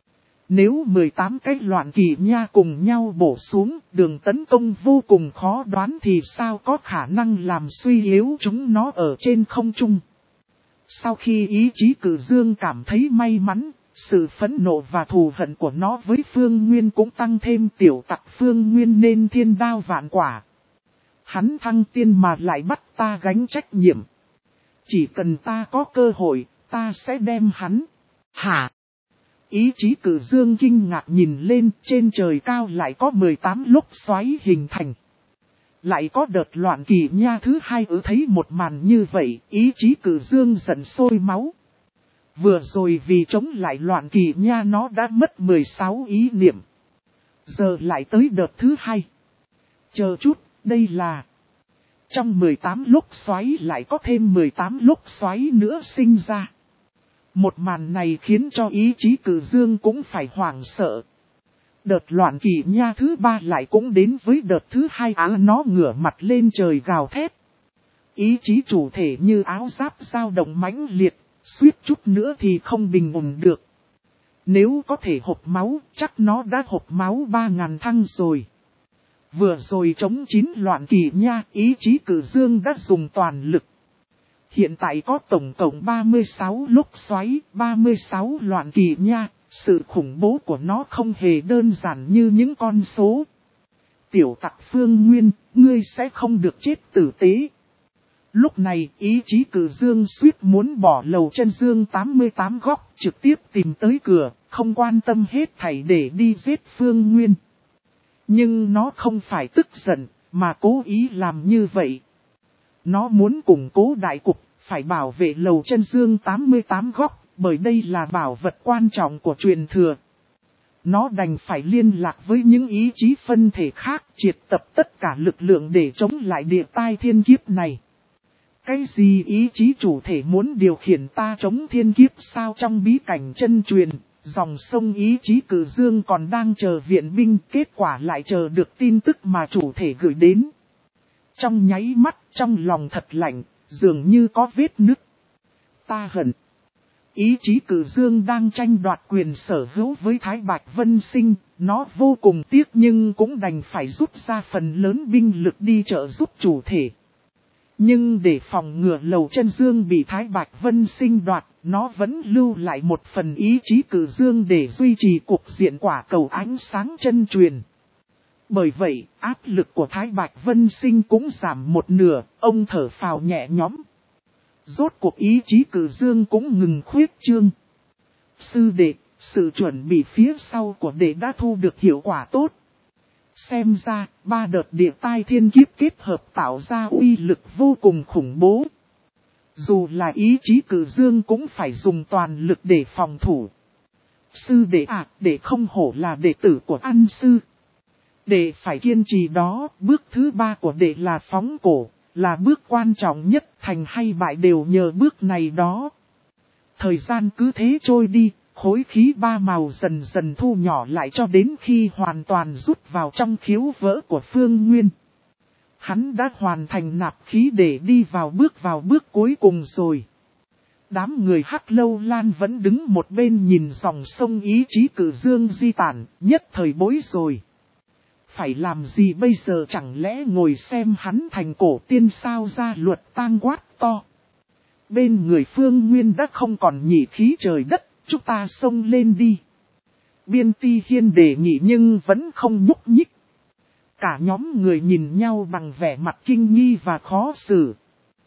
Nếu mười tám cái loạn kỳ nha cùng nhau bổ xuống, đường tấn công vô cùng khó đoán thì sao có khả năng làm suy yếu chúng nó ở trên không trung. Sau khi ý chí cử dương cảm thấy may mắn, sự phẫn nộ và thù hận của nó với Phương Nguyên cũng tăng thêm, tiểu tặc Phương Nguyên nên thiên đao vạn quả. Hắn thăng tiên mà lại bắt ta gánh trách nhiệm. Chỉ cần ta có cơ hội, ta sẽ đem hắn. Hả? Ý chí cử dương kinh ngạc nhìn lên, trên trời cao lại có mười tám lốc xoáy hình thành. Lại có đợt loạn kỳ nha thứ hai ứ thấy một màn như vậy, ý chí cử dương giận sôi máu. Vừa rồi vì chống lại loạn kỳ nha nó đã mất mười sáu ý niệm. Giờ lại tới đợt thứ hai. Chờ chút, đây là... Trong mười tám lốc xoáy lại có thêm mười tám lốc xoáy nữa sinh ra. Một màn này khiến cho ý chí cử dương cũng phải hoảng sợ. Đợt loạn kỳ nha thứ ba lại cũng đến với đợt thứ hai, á nó ngửa mặt lên trời gào thét. Ý chí chủ thể như áo giáp dao động mãnh liệt, suýt chút nữa thì không bình ổn được. Nếu có thể hộp máu, chắc nó đã hộp máu ba ngàn thăng rồi. Vừa rồi chống chín loạn kỳ nha, ý chí cử dương đã dùng toàn lực. hiện tại có tổng cộng ba mươi sáu lốc xoáy, ba mươi sáu loạn kỳ nha, sự khủng bố của nó không hề đơn giản như những con số. Tiểu tặc Phương Nguyên, ngươi sẽ không được chết tử tế. Lúc này, ý chí Cử Dương suýt muốn bỏ lầu chân dương tám mươi tám góc, trực tiếp tìm tới cửa, không quan tâm hết thảy để đi giết Phương Nguyên. Nhưng nó không phải tức giận, mà cố ý làm như vậy. Nó muốn củng cố đại cục, phải bảo vệ lầu chân dương tám mươi tám góc, bởi đây là bảo vật quan trọng của truyền thừa. Nó đành phải liên lạc với những ý chí phân thể khác, triệt tập tất cả lực lượng để chống lại địa tai thiên kiếp này. Cái gì ý chí chủ thể muốn điều khiển ta chống thiên kiếp sao? Trong bí cảnh chân truyền, dòng sông ý chí Cử Dương còn đang chờ viện binh, kết quả lại chờ được tin tức mà chủ thể gửi đến. Trong nháy mắt, trong lòng thật lạnh, dường như có vết nứt. Ta hận. Ý chí Cử Dương đang tranh đoạt quyền sở hữu với Thái Bạch Vân Sinh, nó vô cùng tiếc nhưng cũng đành phải rút ra phần lớn binh lực đi trợ giúp chủ thể. Nhưng để phòng ngừa lầu chân dương bị Thái Bạch Vân Sinh đoạt, nó vẫn lưu lại một phần ý chí Cử Dương để duy trì cục diện quả cầu ánh sáng chân truyền. Bởi vậy, áp lực của Thái Bạch Vân Sinh cũng giảm một nửa, ông thở phào nhẹ nhõm. Rốt cuộc ý chí Cử Dương cũng ngừng khuyết trương. Sư đệ, sự chuẩn bị phía sau của đệ đã thu được hiệu quả tốt. Xem ra, ba đợt địa tai thiên kiếp kết hợp tạo ra uy lực vô cùng khủng bố. Dù là ý chí Cử Dương cũng phải dùng toàn lực để phòng thủ. Sư đệ à, đệ không hổ là đệ tử của An Sư. Đệ phải kiên trì đó, bước thứ ba của đệ là phóng cổ, là bước quan trọng nhất, thành hay bại đều nhờ bước này đó. Thời gian cứ thế trôi đi, khối khí ba màu dần dần thu nhỏ lại cho đến khi hoàn toàn rút vào trong khiếu vỡ của Phương Nguyên. Hắn đã hoàn thành nạp khí để đi vào bước vào bước cuối cùng rồi. Đám người Hắc Lâu Lan vẫn đứng một bên nhìn dòng sông ý chí Cử Dương di tản, nhất thời bối rồi. Phải làm gì bây giờ, chẳng lẽ ngồi xem hắn thành cổ tiên sao? Ra luật tang quát to. Bên người Phương Nguyên đã không còn nhị khí trời đất, chúng ta xông lên đi. Biên Ti Hiên đề nghị nhưng vẫn không nhúc nhích. Cả nhóm người nhìn nhau bằng vẻ mặt kinh nghi và khó xử.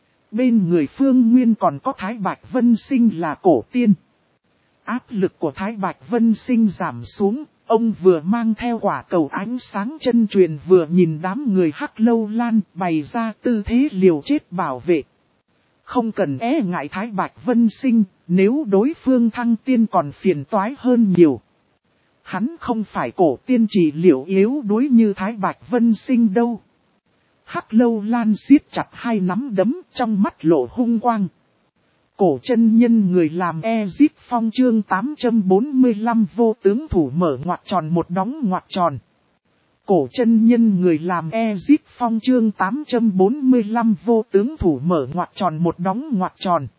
Bên người Phương Nguyên còn có Thái Bạch Vân Sinh là cổ tiên. Áp lực của Thái Bạch Vân Sinh giảm xuống, ông vừa mang theo quả cầu ánh sáng chân truyền vừa nhìn đám người Hắc Lâu Lan bày ra tư thế liều chết bảo vệ. Không cần e ngại Thái Bạch Vân Sinh, nếu đối phương thăng tiên còn phiền toái hơn nhiều. Hắn không phải cổ tiên chỉ liệu yếu đuối như Thái Bạch Vân Sinh đâu. Hắc Lâu Lan siết chặt hai nắm đấm, trong mắt lộ hung quang. Cổ chân nhân người làm Ezip Phong chương tám trăm bốn mươi lăm vô tướng thủ mở ngoặc tròn một đóng ngoặc tròn. Cổ chân nhân người làm Ezip Phong chương tám trăm bốn mươi lăm vô tướng thủ mở ngoặc tròn một đóng ngoặc tròn.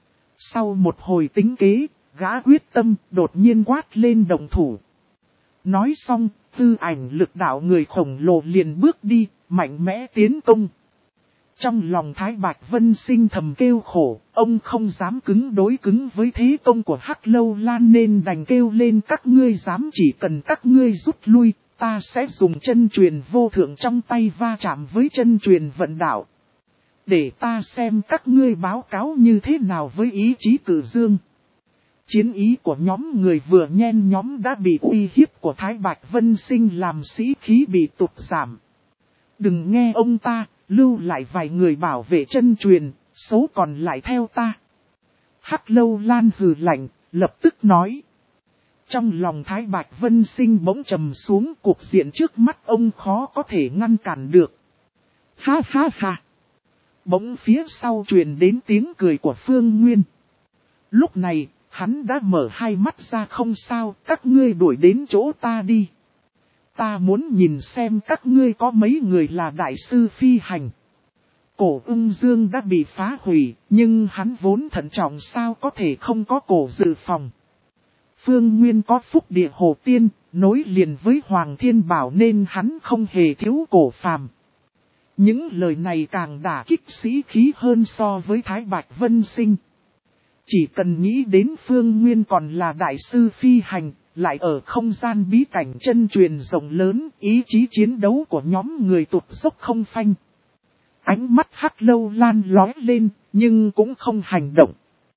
Sau một hồi tính kế, gã quyết tâm đột nhiên quát lên động thủ. Nói xong, tư ảnh lực đạo người khổng lồ liền bước đi, mạnh mẽ tiến công. Trong lòng Thái Bạch Vân Sinh thầm kêu khổ, ông không dám cứng đối cứng với thế công của Hắc Lâu Lan nên đành kêu lên các ngươi dám, chỉ cần các ngươi rút lui, ta sẽ dùng chân truyền vô thượng trong tay va chạm với chân truyền vận đạo. Để ta xem các ngươi báo cáo như thế nào với ý chí Cử Dương. Chiến ý của nhóm người vừa nhen nhóm đã bị uy hiếp của Thái Bạch Vân Sinh làm sĩ khí bị tụt giảm. Đừng nghe ông ta, lưu lại vài người bảo vệ chân truyền, số còn lại theo ta. Hắc Lâu Lan hừ lạnh, lập tức nói. Trong lòng Thái Bạch Vân Sinh bỗng trầm xuống, cuộc diện trước mắt ông khó có thể ngăn cản được. Ha ha ha. Bỗng phía sau truyền đến tiếng cười của Phương Nguyên. Lúc này, hắn đã mở hai mắt ra. Không sao, các ngươi đuổi đến chỗ ta đi. Ta muốn nhìn xem các ngươi có mấy người là đại sư phi hành. Cổ Ưng Dương đã bị phá hủy, nhưng hắn vốn thận trọng sao có thể không có cổ dự phòng. Phương Nguyên có phúc địa hồ tiên, nối liền với Hoàng Thiên Bảo nên hắn không hề thiếu cổ phàm. Những lời này càng đả kích sĩ khí hơn so với Thái Bạch Vân Sinh. Chỉ cần nghĩ đến Phương Nguyên còn là đại sư phi hành, lại ở không gian bí cảnh chân truyền rộng lớn, ý chí chiến đấu của nhóm người tụt dốc không phanh. Ánh mắt Hắc Lâu Lan lóe lên, nhưng cũng không hành động.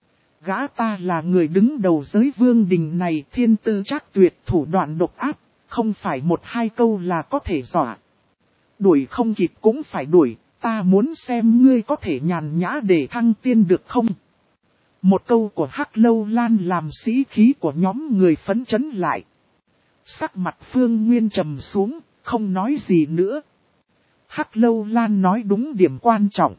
Gã ta là người đứng đầu giới vương đình này, thiên tư chắc tuyệt, thủ đoạn độc ác, không phải một hai câu là có thể dọa. Đuổi không kịp cũng phải đuổi, ta muốn xem ngươi có thể nhàn nhã để thăng tiên được không? Một câu của Hắc Lâu Lan làm sĩ khí của nhóm người phấn chấn lại. Sắc mặt Phương Nguyên trầm xuống, không nói gì nữa. Hắc Lâu Lan nói đúng điểm quan trọng.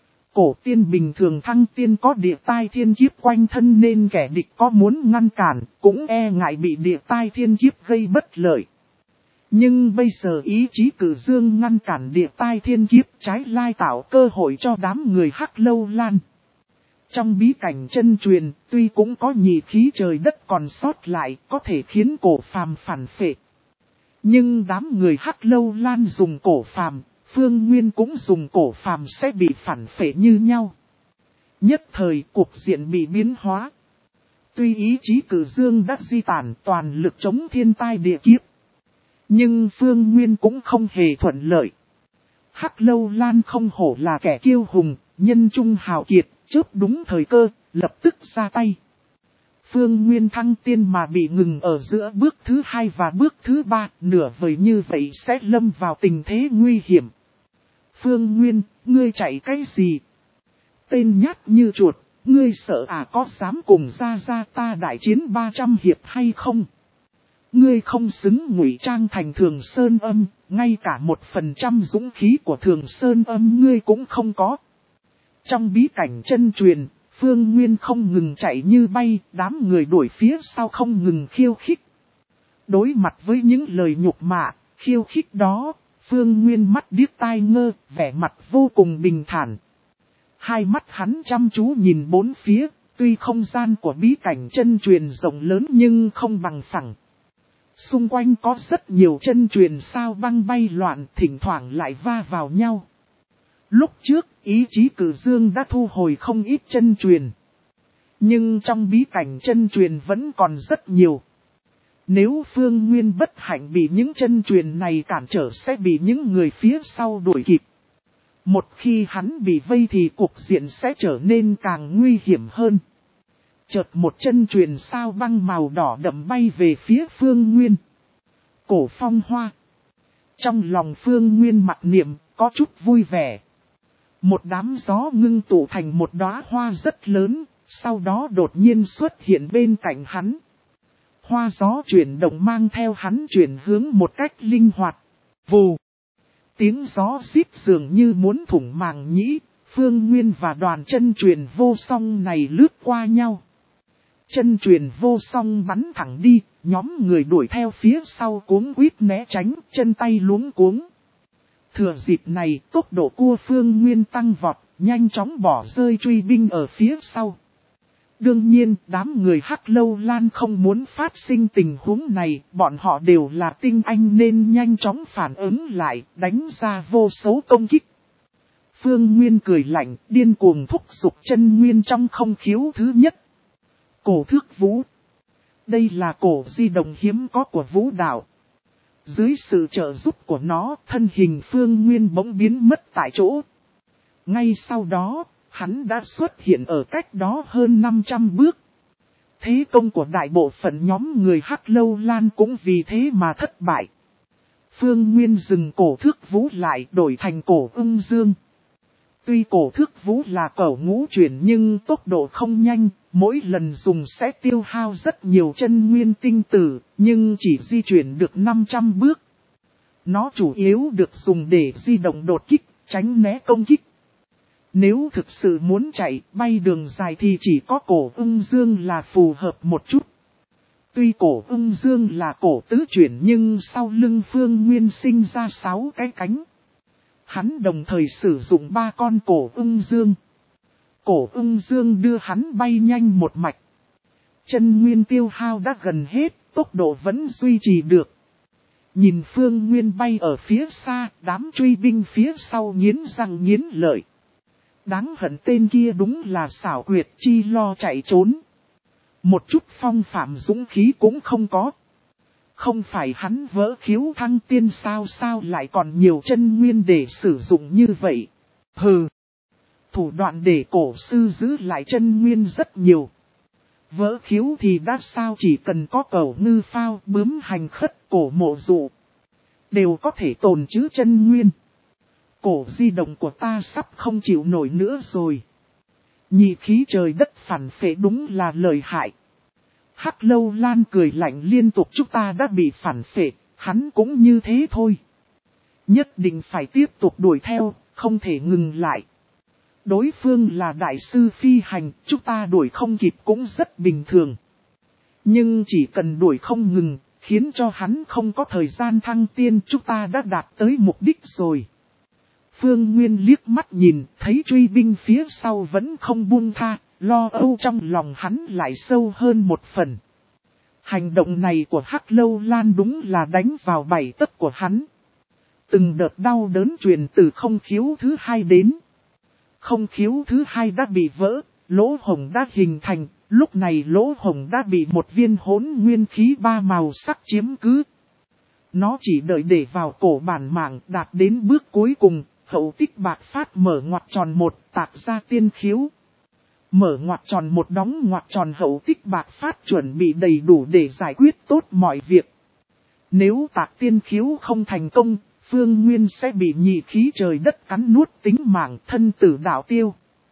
Cổ tiên bình thường thăng tiên có địa tai thiên kiếp quanh thân nên kẻ địch có muốn ngăn cản, cũng e ngại bị địa tai thiên kiếp gây bất lợi. Nhưng bây giờ ý chí Cử Dương ngăn cản địa tai thiên kiếp, trái lai tạo cơ hội cho đám người Hắc Lâu Lan. Trong bí cảnh chân truyền, tuy cũng có nhị khí trời đất còn sót lại, có thể khiến cổ phàm phản phệ. Nhưng đám người Hắc Lâu Lan dùng cổ phàm, Phương Nguyên cũng dùng cổ phàm sẽ bị phản phệ như nhau. Nhất thời cuộc diện bị biến hóa. Tuy ý chí Cử Dương đã di tản toàn lực chống thiên tai địa kiếp, nhưng Phương Nguyên cũng không hề thuận lợi. Hắc Lâu Lan không hổ là kẻ kiêu hùng, nhân trung hào kiệt, chớp đúng thời cơ, lập tức ra tay. Phương Nguyên thăng tiên mà bị ngừng ở giữa bước thứ hai và bước thứ ba, nửa vời như vậy sẽ lâm vào tình thế nguy hiểm. Phương Nguyên, ngươi chạy cái gì? Tên nhát như chuột, ngươi sợ à có dám cùng ra ra ta đại chiến ba trăm hiệp hay không? Ngươi không xứng ngụy trang thành Thường Sơn Âm, ngay cả một phần trăm dũng khí của Thường Sơn Âm ngươi cũng không có. Trong bí cảnh chân truyền, Phương Nguyên không ngừng chạy như bay, đám người đuổi phía sau không ngừng khiêu khích. Đối mặt với những lời nhục mạ, khiêu khích đó, Phương Nguyên mắt điếc tai ngơ, vẻ mặt vô cùng bình thản. Hai mắt hắn chăm chú nhìn bốn phía, tuy không gian của bí cảnh chân truyền rộng lớn nhưng không bằng phẳng. Xung quanh có rất nhiều chân truyền sao băng bay loạn, thỉnh thoảng lại va vào nhau. Lúc trước, ý chí Cử Dương đã thu hồi không ít chân truyền. Nhưng trong bí cảnh chân truyền vẫn còn rất nhiều. Nếu Phương Nguyên bất hạnh bị những chân truyền này cản trở sẽ bị những người phía sau đuổi kịp. Một khi hắn bị vây thì cuộc diện sẽ trở nên càng nguy hiểm hơn. Chợt một chân truyền sao băng màu đỏ đậm bay về phía Phương Nguyên. Cổ phong hoa. Trong lòng Phương Nguyên mặc niệm có chút vui vẻ. Một đám gió ngưng tụ thành một đóa hoa rất lớn, sau đó đột nhiên xuất hiện bên cạnh hắn. Hoa gió chuyển động mang theo hắn chuyển hướng một cách linh hoạt. Vù! Tiếng gió rít dường như muốn thủng màng nhĩ, Phương Nguyên và đoàn chân truyền vô song này lướt qua nhau. Chân truyền vô song bắn thẳng đi, nhóm người đuổi theo phía sau cuống quýt né tránh, chân tay luống cuống. Thừa dịp này, tốc độ của Phương Nguyên tăng vọt, nhanh chóng bỏ rơi truy binh ở phía sau. Đương nhiên, đám người Hắc Lâu Lan không muốn phát sinh tình huống này, bọn họ đều là tinh anh nên nhanh chóng phản ứng lại, đánh ra vô số công kích. Phương Nguyên cười lạnh, điên cuồng thúc giục chân nguyên trong không khiếu thứ nhất. Cổ thước vũ. Đây là cổ di động hiếm có của vũ đạo. Dưới sự trợ giúp của nó, thân hình Phương Nguyên bỗng biến mất tại chỗ. Ngay sau đó, hắn đã xuất hiện ở cách đó hơn năm trăm bước. Thế công của đại bộ phận nhóm người Hắc Lâu Lan cũng vì thế mà thất bại. Phương Nguyên dừng cổ thước vũ lại đổi thành cổ ưng dương. Tuy cổ thước vũ là cẩu ngũ chuyển nhưng tốc độ không nhanh, mỗi lần dùng sẽ tiêu hao rất nhiều chân nguyên tinh tử, nhưng chỉ di chuyển được năm trăm bước. Nó chủ yếu được dùng để di động đột kích, tránh né công kích. Nếu thực sự muốn chạy, bay đường dài thì chỉ có cổ ưng dương là phù hợp một chút. Tuy cổ ưng dương là cổ tứ chuyển nhưng sau lưng Phương Nguyên sinh ra sáu cái cánh. Hắn đồng thời sử dụng ba con cổ ưng dương. Cổ ưng dương đưa hắn bay nhanh một mạch. Chân nguyên tiêu hao đã gần hết, tốc độ vẫn duy trì được. Nhìn Phương Nguyên bay ở phía xa, đám truy binh phía sau nghiến răng nghiến lợi. Đáng hận tên kia đúng là xảo quyệt chi lo chạy trốn. Một chút phong phạm dũng khí cũng không có. Không phải hắn vỡ khiếu thăng tiên sao sao lại còn nhiều chân nguyên để sử dụng như vậy. Hừ. Thủ đoạn để cổ sư giữ lại chân nguyên rất nhiều. Vỡ khiếu thì đã sao chỉ cần có cẩu ngư phao bướm hành khất cổ mộ dụ. Đều có thể tồn trữ chân nguyên. Cổ di động của ta sắp không chịu nổi nữa rồi. Nhị khí trời đất phản phệ đúng là lợi hại. Hắc Lâu Lan cười lạnh liên tục chúng ta đã bị phản phệ, hắn cũng như thế thôi. Nhất định phải tiếp tục đuổi theo, không thể ngừng lại. Đối phương là đại sư phi hành, chúng ta đuổi không kịp cũng rất bình thường. Nhưng chỉ cần đuổi không ngừng, khiến cho hắn không có thời gian thăng tiên chúng ta đã đạt tới mục đích rồi. Phương Nguyên liếc mắt nhìn, thấy truy binh phía sau vẫn không buông tha, lo âu trong lòng hắn lại sâu hơn một phần. Hành động này của Hắc Lâu Lan đúng là đánh vào bảy tấc của hắn. Từng đợt đau đớn truyền từ không khiếu thứ hai đến. Không khiếu thứ hai đã bị vỡ, lỗ hổng đã hình thành, lúc này lỗ hổng đã bị một viên hỗn nguyên khí ba màu sắc chiếm cứ. Nó chỉ đợi để vào cổ bản mạng đạt đến bước cuối cùng, hậu tích bạc phát mở ngoặc tròn một tạc ra tiên khiếu. Mở ngoặc tròn một đóng ngoặc tròn hậu tích bạc phát chuẩn bị đầy đủ để giải quyết tốt mọi việc. Nếu tạc tiên khiếu không thành công, Phương Nguyên sẽ bị nhị khí trời đất cắn nuốt tính mạng thân tử đạo tiêu.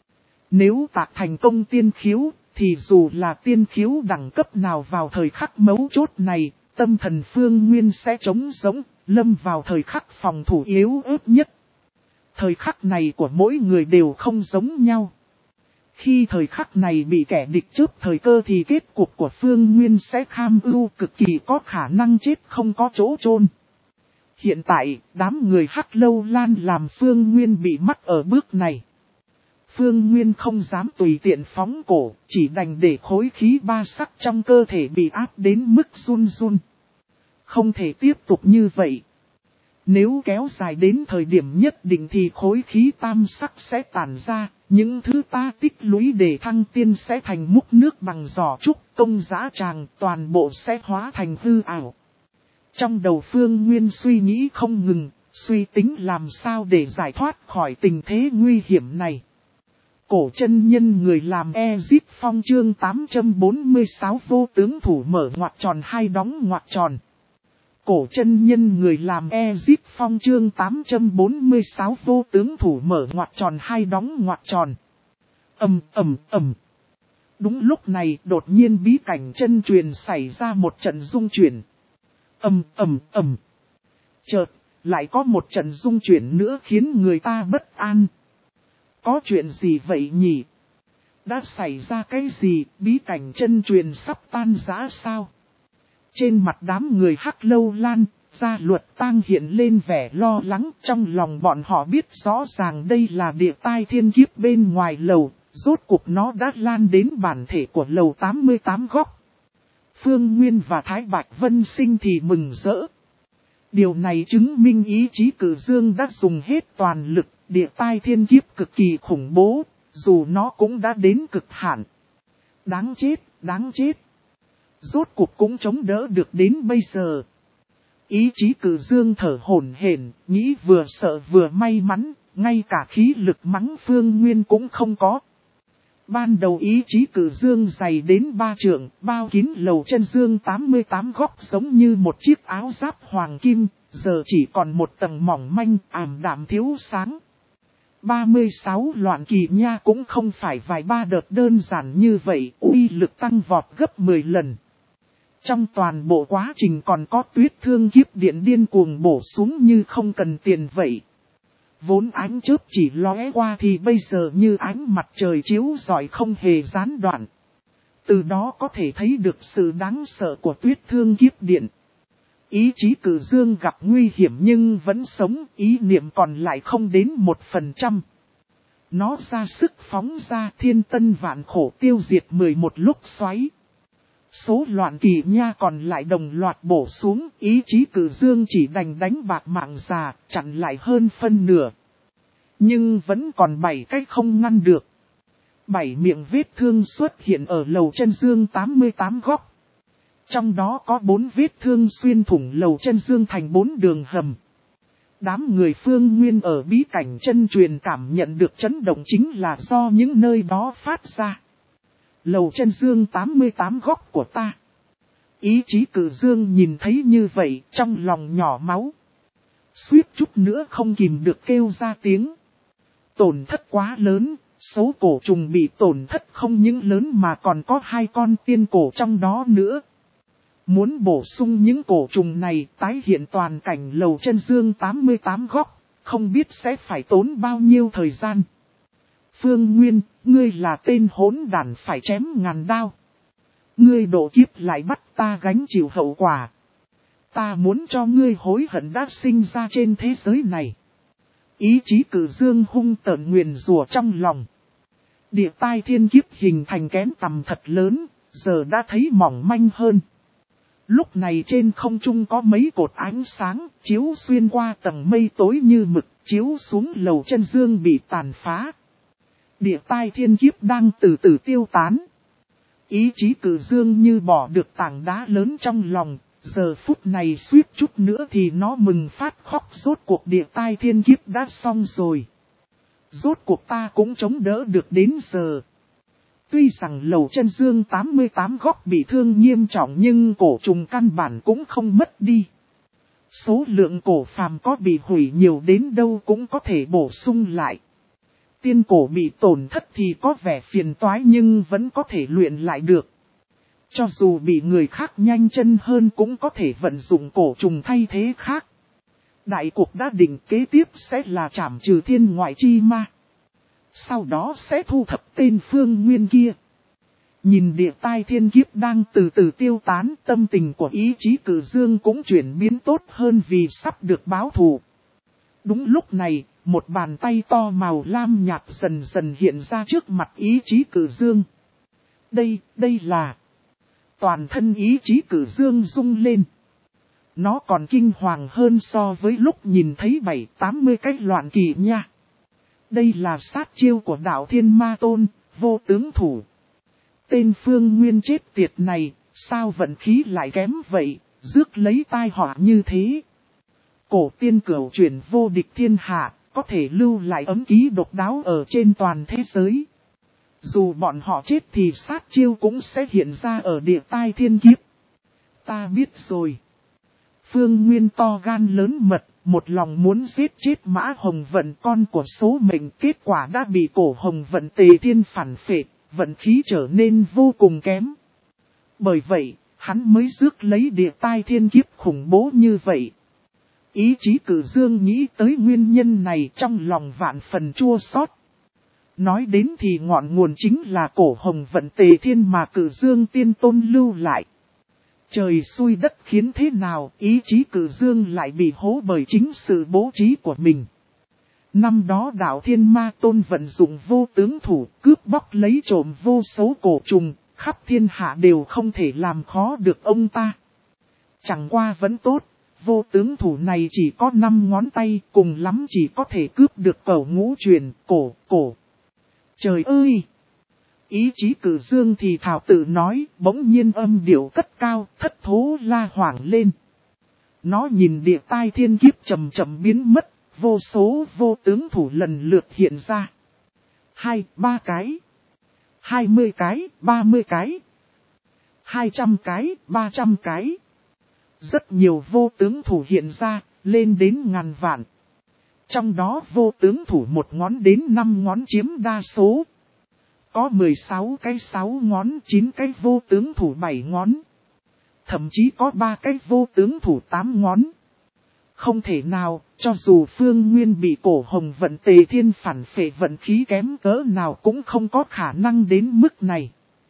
Nếu tạc thành công tiên khiếu, thì dù là tiên khiếu đẳng cấp nào vào thời khắc mấu chốt này, tâm thần Phương Nguyên sẽ trống rỗng, lâm vào thời khắc phòng thủ yếu ớt nhất. Thời khắc này của mỗi người đều không giống nhau. Khi thời khắc này bị kẻ địch chớp thời cơ thì kết cục của Phương Nguyên sẽ kham ưu cực kỳ có khả năng chết không có chỗ chôn. Hiện tại, đám người Hắc Lâu Lan làm Phương Nguyên bị mắc ở bước này. Phương Nguyên không dám tùy tiện phóng cổ, chỉ đành để khối khí ba sắc trong cơ thể bị áp đến mức run run. Không thể tiếp tục như vậy. Nếu kéo dài đến thời điểm nhất định thì khối khí tam sắc sẽ tản ra, những thứ ta tích lũy để thăng tiên sẽ thành múc nước bằng giỏ trúc, công giá tràng, toàn bộ sẽ hóa thành hư ảo. Trong đầu Phương Nguyên suy nghĩ không ngừng, suy tính làm sao để giải thoát khỏi tình thế nguy hiểm này. Cổ chân nhân người làm Ezip Phong chương tám trăm bốn mươi sáu vô tướng thủ mở ngoặc tròn hai đóng ngoặc tròn. Cổ chân nhân người làm Ezip Phong chương tám trăm bốn mươi sáu vô tướng thủ mở ngoặc tròn hai đóng ngoặc tròn. Ầm ầm ầm. Đúng lúc này đột nhiên bí cảnh chân truyền xảy ra một trận rung chuyển. Ầm ầm ầm. Chợt, lại có một trận rung chuyển nữa khiến người ta bất an. Có chuyện gì vậy nhỉ? Đã xảy ra cái gì, bí cảnh chân truyền sắp tan rã sao? Trên mặt đám người Hắc Lâu Lan, Gia Luật Tang hiện lên vẻ lo lắng, trong lòng bọn họ biết rõ ràng đây là địa tai thiên kiếp bên ngoài lầu, rốt cuộc nó đã lan đến bản thể của lầu tám mươi tám góc. Phương Nguyên và Thái Bạch Vân Sinh thì mừng rỡ. Điều này chứng minh ý chí Cử Dương đã dùng hết toàn lực, địa tai thiên kiếp cực kỳ khủng bố, dù nó cũng đã đến cực hạn. Đáng chết, đáng chết. Rốt cuộc cũng chống đỡ được đến bây giờ. Ý chí Cử Dương thở hổn hển, nghĩ vừa sợ vừa may mắn, ngay cả khí lực mắng Phương Nguyên cũng không có. Ban đầu ý chí Cử Dương dày đến ba trượng, bao kín lầu chân dương tám mươi tám góc giống như một chiếc áo giáp hoàng kim, giờ chỉ còn một tầng mỏng manh, ảm đạm thiếu sáng. ba mươi sáu loạn kỳ nha cũng không phải vài ba đợt đơn giản như vậy, uy lực tăng vọt gấp mười lần. Trong toàn bộ quá trình còn có tuyết thương kiếp điện điên cuồng bổ xuống như không cần tiền vậy. Vốn ánh chớp chỉ lóe qua thì bây giờ như ánh mặt trời chiếu rọi không hề gián đoạn. Từ đó có thể thấy được sự đáng sợ của tuyết thương kiếp điện. Ý chí Cử Dương gặp nguy hiểm nhưng vẫn sống, ý niệm còn lại không đến một phần trăm. Nó ra sức phóng ra thiên tân vạn khổ tiêu diệt mười một lúc xoáy. Số loạn kỳ nha còn lại đồng loạt bổ xuống, ý chí Cử Dương chỉ đành đánh bạc mạng già, chặn lại hơn phân nửa. Nhưng vẫn còn bảy cách không ngăn được. Bảy miệng vết thương xuất hiện ở lầu chân dương tám mươi tám góc. Trong đó có bốn vết thương xuyên thủng lầu chân dương thành bốn đường hầm. Đám người Phương Nguyên ở bí cảnh chân truyền cảm nhận được chấn động chính là do những nơi đó phát ra. Lầu chân dương tám mươi tám góc của ta. Ý chí Cử Dương nhìn thấy như vậy trong lòng nhỏ máu. Suýt chút nữa không kìm được kêu ra tiếng. Tổn thất quá lớn, số cổ trùng bị tổn thất không những lớn mà còn có hai con tiên cổ trong đó nữa. Muốn bổ sung những cổ trùng này tái hiện toàn cảnh lầu chân dương tám mươi tám góc, không biết sẽ phải tốn bao nhiêu thời gian. Phương Nguyên, ngươi là tên hỗn đản phải chém ngàn đao. Ngươi độ kiếp lại bắt ta gánh chịu hậu quả. Ta muốn cho ngươi hối hận đã sinh ra trên thế giới này. Ý chí Cử Dương hung tợn nguyền rủa trong lòng. Địa tai thiên kiếp hình thành kén tầm thật lớn, giờ đã thấy mỏng manh hơn. Lúc này trên không trung có mấy cột ánh sáng, chiếu xuyên qua tầng mây tối như mực, chiếu xuống lầu chân dương bị tàn phá. Địa tai thiên kiếp đang từ từ tiêu tán. Ý chí Cử Dương như bỏ được tảng đá lớn trong lòng, giờ phút này suýt chút nữa thì nó mừng phát khóc, rốt cuộc địa tai thiên kiếp đã xong rồi. Rốt cuộc ta cũng chống đỡ được đến giờ. Tuy rằng lầu chân dương tám mươi tám góc bị thương nghiêm trọng nhưng cổ trùng căn bản cũng không mất đi. Số lượng cổ phàm có bị hủy nhiều đến đâu cũng có thể bổ sung lại. Tiên cổ bị tổn thất thì có vẻ phiền toái nhưng vẫn có thể luyện lại được. Cho dù bị người khác nhanh chân hơn cũng có thể vận dụng cổ trùng thay thế khác. Đại cuộc đã định, kế tiếp sẽ là trảm trừ thiên ngoại chi ma. Sau đó sẽ thu thập tên Phương Nguyên kia. Nhìn địa tai thiên kiếp đang từ từ tiêu tán, tâm tình của ý chí Cử Dương cũng chuyển biến tốt hơn vì sắp được báo thù. Đúng lúc này, một bàn tay to màu lam nhạt dần dần hiện ra trước mặt ý chí Cử Dương. Đây, đây là... Toàn thân ý chí Cử Dương rung lên. Nó còn kinh hoàng hơn so với lúc nhìn thấy bảy tám mươi cái loạn kỳ nha. Đây là sát chiêu của đạo Thiên Ma Tôn, vô tướng thủ. Tên Phương Nguyên chết tiệt này, sao vận khí lại kém vậy, rước lấy tai họa như thế. Cổ tiên cửu chuyển vô địch thiên hạ, có thể lưu lại ấm ký độc đáo ở trên toàn thế giới. Dù bọn họ chết thì sát chiêu cũng sẽ hiện ra ở địa tai thiên kiếp. Ta biết rồi. Phương Nguyên to gan lớn mật, một lòng muốn giết chết Mã Hồng Vận, con của số mệnh, kết quả đã bị cổ Hồng Vận Tề Thiên phản phệ, vận khí trở nên vô cùng kém. Bởi vậy, hắn mới rước lấy địa tai thiên kiếp khủng bố như vậy. Ý chí Cử Dương nghĩ tới nguyên nhân này trong lòng vạn phần chua xót. Nói đến thì ngọn nguồn chính là cổ Hồng Vận Tề Thiên mà Cử Dương tiên tôn lưu lại. Trời xui đất khiến thế nào, ý chí Cử Dương lại bị hố bởi chính sự bố trí của mình. Năm đó đạo Thiên Ma Tôn vận dụng vô tướng thủ, cướp bóc lấy trộm vô số cổ trùng, khắp thiên hạ đều không thể làm khó được ông ta. Chẳng qua vẫn tốt, vô tướng thủ này chỉ có năm ngón tay, cùng lắm chỉ có thể cướp được cẩu ngũ truyền, cổ, cổ. Trời ơi! Ý chí Cử Dương thì thảo tự nói, bỗng nhiên âm điệu cất cao, thất thố la hoảng lên. Nó nhìn địa tai thiên kiếp chậm chậm biến mất, vô số vô tướng thủ lần lượt hiện ra. Hai, ba cái. Hai mươi cái, ba mươi cái. Hai trăm cái, ba trăm cái. Rất nhiều vô tướng thủ hiện ra, lên đến ngàn vạn. Trong đó vô tướng thủ một ngón đến năm ngón chiếm đa số. Có mười sáu cái sáu ngón, chín cái vô tướng thủ bảy ngón. Thậm chí có ba cái vô tướng thủ tám ngón. Không thể nào, cho dù Phương Nguyên bị cổ Hồng Vận Tề Thiên phản phệ vận khí kém cỡ nào cũng không có khả năng đến mức này.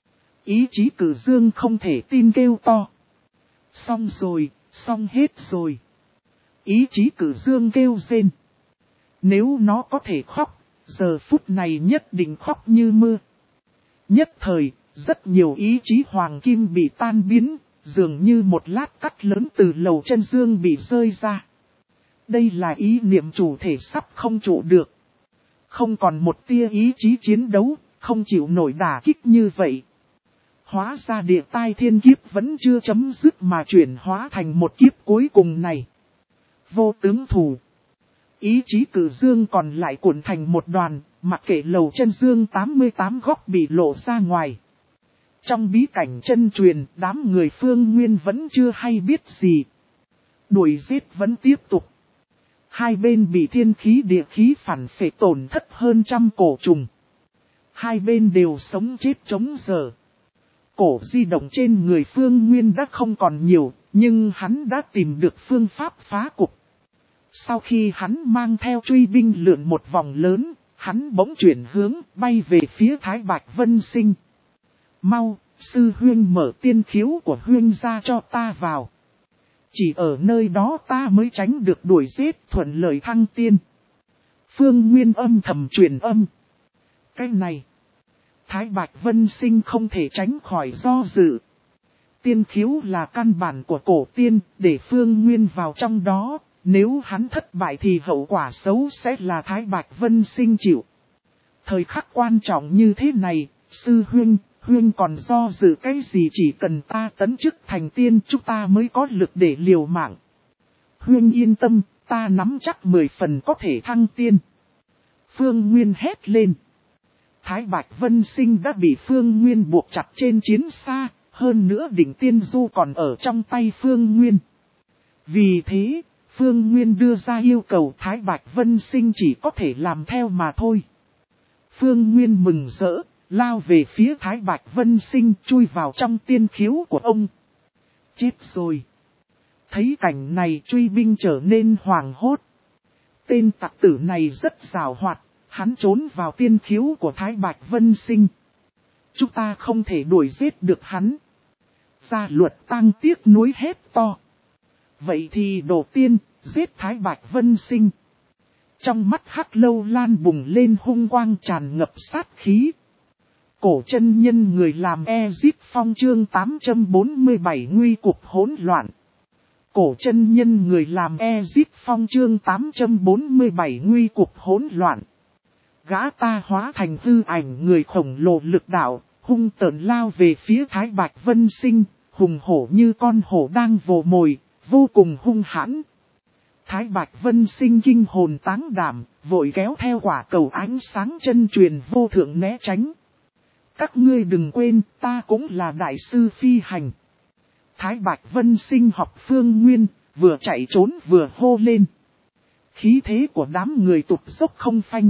Ý chí Cử Dương không thể tin kêu to. Xong rồi, xong hết rồi. Ý chí Cử Dương kêu rên. Nếu nó có thể khóc, giờ phút này nhất định khóc như mưa. Nhất thời, Rất nhiều ý chí hoàng kim bị tan biến, dường như một lát cắt lớn từ lầu chân dương bị rơi ra. Đây là ý niệm chủ thể sắp không trụ được. Không còn một tia ý chí chiến đấu, không chịu nổi đả kích như vậy. Hóa ra địa tai thiên kiếp vẫn chưa chấm dứt mà chuyển hóa thành một kiếp cuối cùng này. Vô tướng thù. Ý chí cử dương còn lại cuộn thành một đoàn, mặc kệ lầu chân dương tám mươi tám góc bị lộ ra ngoài. Trong bí cảnh chân truyền, đám người Phương Nguyên vẫn chưa hay biết gì. Đuổi giết vẫn tiếp tục. Hai bên bị thiên khí địa khí phản phệ tổn thất hơn trăm cổ trùng. Hai bên đều sống chết chống giờ. Cổ di động trên người Phương Nguyên đã không còn nhiều, nhưng hắn đã tìm được phương pháp phá cục. Sau khi hắn mang theo truy binh lượn một vòng lớn, hắn bỗng chuyển hướng bay về phía Thái Bạch Vân Sinh. Mau, sư huyên mở tiên khiếu của huyên ra cho ta vào. Chỉ ở nơi đó ta mới tránh được đuổi giết thuận lợi thăng tiên. Phương Nguyên âm thầm truyền âm. Cái này, Thái Bạch Vân Sinh không thể tránh khỏi do dự. Tiên khiếu là căn bản của cổ tiên, để Phương Nguyên vào trong đó. Nếu hắn thất bại thì hậu quả xấu sẽ là Thái Bạch Vân Sinh chịu. Thời khắc quan trọng như thế này, sư huyên, huyên còn do dự cái gì, chỉ cần ta tấn chức thành tiên chúng ta mới có lực để liều mạng. Huyên yên tâm, ta nắm chắc mười phần có thể thăng tiên. Phương Nguyên hét lên. Thái Bạch Vân Sinh đã bị Phương Nguyên buộc chặt trên chiến xa, hơn nữa đỉnh tiên du còn ở trong tay Phương Nguyên. Vì thế, Phương Nguyên đưa ra yêu cầu Thái Bạch Vân Sinh chỉ có thể làm theo mà thôi. Phương Nguyên mừng rỡ, lao về phía Thái Bạch Vân Sinh chui vào trong tiên khiếu của ông. Chết rồi. Thấy cảnh này truy binh trở nên hoảng hốt. Tên tặc tử này rất giàu hoạt, hắn trốn vào tiên khiếu của Thái Bạch Vân Sinh. Chúng ta không thể đuổi giết được hắn. Gia Luật Tăng tiếc nuối hét to. Vậy thì đầu tiên, giết Thái Bạch Vân Sinh. Trong mắt Hắc Lâu Lan bùng lên hung quang tràn ngập sát khí. Cổ chân nhân người làm Ezip Phong chương tám trăm bốn mươi bảy nguy cục hỗn loạn. Cổ chân nhân người làm Ezip Phong chương tám trăm bốn mươi bảy nguy cục hỗn loạn. Gã ta hóa thành hư ảnh người khổng lồ lực đạo, hung tợn lao về phía Thái Bạch Vân Sinh, hùng hổ như con hổ đang vồ mồi, vô cùng hung hãn. Thái Bạch Vân Sinh kinh hồn táng đảm, vội kéo theo quả cầu ánh sáng chân truyền vô thượng né tránh. Các ngươi đừng quên, ta cũng là đại sư phi hành. Thái Bạch Vân Sinh học Phương Nguyên, vừa chạy trốn vừa hô lên. Khí thế của đám người tụt dốc không phanh.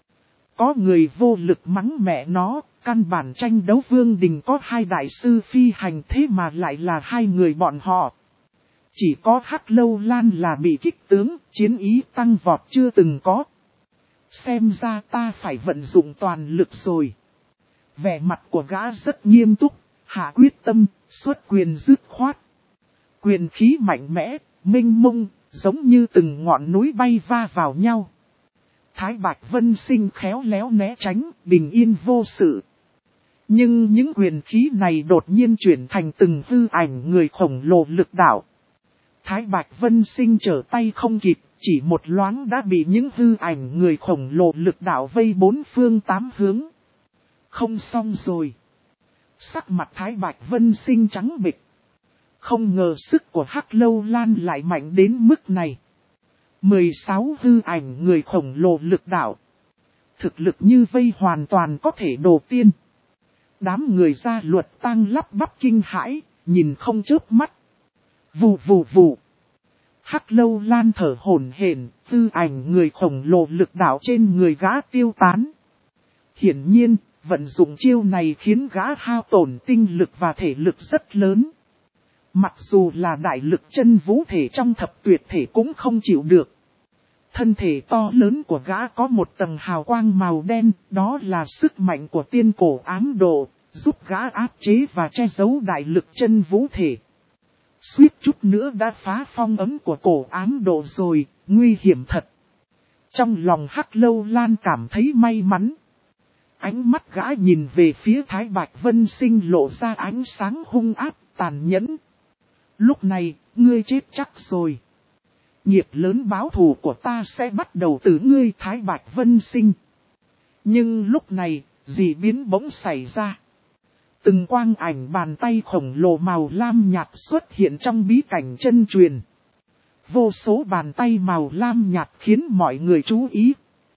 Có người vô lực mắng mẹ nó, căn bản tranh đấu vương đình có hai đại sư phi hành thế mà lại là hai người bọn họ. Chỉ có Hắc Lâu Lan là bị kích tướng, chiến ý tăng vọt chưa từng có. Xem ra ta phải vận dụng toàn lực rồi. Vẻ mặt của gã rất nghiêm túc, hạ quyết tâm, xuất quyền dứt khoát. Quyền khí mạnh mẽ, minh mông, giống như từng ngọn núi bay va vào nhau. Thái Bạch Vân Sinh khéo léo né tránh, bình yên vô sự. Nhưng những quyền khí này đột nhiên chuyển thành từng hư ảnh người khổng lồ lực đạo. Thái Bạch Vân Sinh trở tay không kịp, chỉ một loáng đã bị những hư ảnh người khổng lồ lực đạo vây bốn phương tám hướng. Không xong rồi. Sắc mặt Thái Bạch Vân Sinh trắng bệch. Không ngờ sức của Hắc Lâu Lan lại mạnh đến mức này. mười sáu hư ảnh người khổng lồ lực đạo. Thực lực như vây hoàn toàn có thể đổ tiên. Đám người Gia Luật Tăng lắp bắp kinh hãi, nhìn không chớp mắt. Vù vù vù. Hắc Lâu Lan thở hổn hển, hư ảnh người khổng lồ lực đạo trên người gã tiêu tán. Hiển nhiên, vận dụng chiêu này khiến gã hao tổn tinh lực và thể lực rất lớn. Mặc dù là đại lực chân vũ thể trong thập tuyệt thể cũng không chịu được. Thân thể to lớn của gã có một tầng hào quang màu đen, đó là sức mạnh của tiên cổ ám độ, giúp gã áp chế và che giấu đại lực chân vũ thể. Suýt chút nữa đã phá phong ấm của cổ ám độ rồi, nguy hiểm thật. Trong lòng Hắc Lâu Lan cảm thấy may mắn. Ánh mắt gã nhìn về phía Thái Bạch Vân Sinh lộ ra ánh sáng hung ác, tàn nhẫn. Lúc này, ngươi chết chắc rồi. Nghiệp lớn báo thù của ta sẽ bắt đầu từ ngươi Thái Bạch Vân Sinh. Nhưng lúc này, dị biến bỗng xảy ra. Từng quang ảnh bàn tay khổng lồ màu lam nhạt xuất hiện trong bí cảnh chân truyền. Vô số bàn tay màu lam nhạt khiến mọi người chú ý.